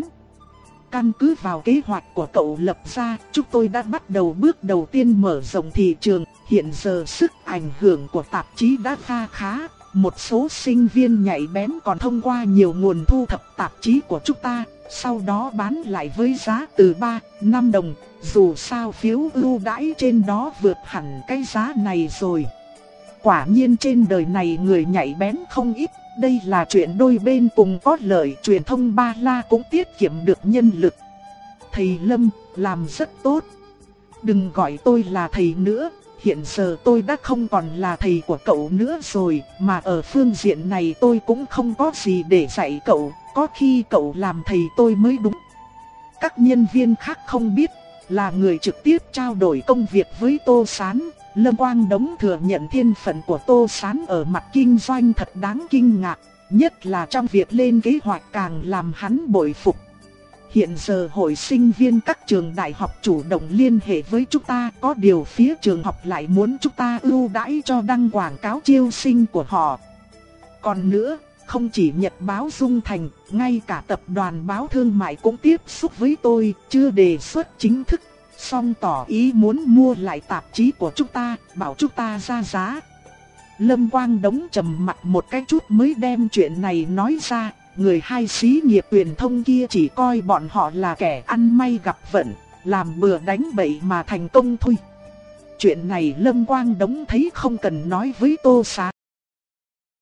Căn cứ vào kế hoạch của cậu lập ra, chúng tôi đã bắt đầu bước đầu tiên mở rộng thị trường. Hiện giờ sức ảnh hưởng của tạp chí đã kha khá. Một số sinh viên nhạy bén còn thông qua nhiều nguồn thu thập tạp chí của chúng ta, sau đó bán lại với giá từ ba, năm đồng. Dù sao phiếu ưu đãi trên đó vượt hẳn cái giá này rồi. Quả nhiên trên đời này người nhạy bén không ít. Đây là chuyện đôi bên cùng có lợi. Truyền thông Ba La cũng tiết kiệm được nhân lực. Thầy Lâm làm rất tốt. Đừng gọi tôi là thầy nữa. Hiện giờ tôi đã không còn là thầy của cậu nữa rồi. Mà ở phương diện này tôi cũng không có gì để dạy cậu. Có khi cậu làm thầy tôi mới đúng. Các nhân viên khác không biết, là người trực tiếp trao đổi công việc với Tô Sán. Lâm Quang Đống thừa nhận thiên phận của Tô Sán ở mặt kinh doanh thật đáng kinh ngạc. Nhất là trong việc lên kế hoạch càng làm hắn bội phục. Hiện giờ hội sinh viên các trường đại học chủ động liên hệ với chúng ta. Có điều phía trường học lại muốn chúng ta ưu đãi cho đăng quảng cáo chiêu sinh của họ. Còn nữa, không chỉ Nhật báo Dung Thành, ngay cả tập đoàn báo thương mại cũng tiếp xúc với tôi, chưa đề xuất chính thức, song tỏ ý muốn mua lại tạp chí của chúng ta, bảo chúng ta ra giá. Lâm Quang Đống trầm mặt một cái chút mới đem chuyện này nói ra, người hai xí nghiệp truyền thông kia chỉ coi bọn họ là kẻ ăn may gặp vận, làm bừa đánh bậy mà thành công thôi. Chuyện này Lâm Quang Đống thấy không cần nói với Tô Sán.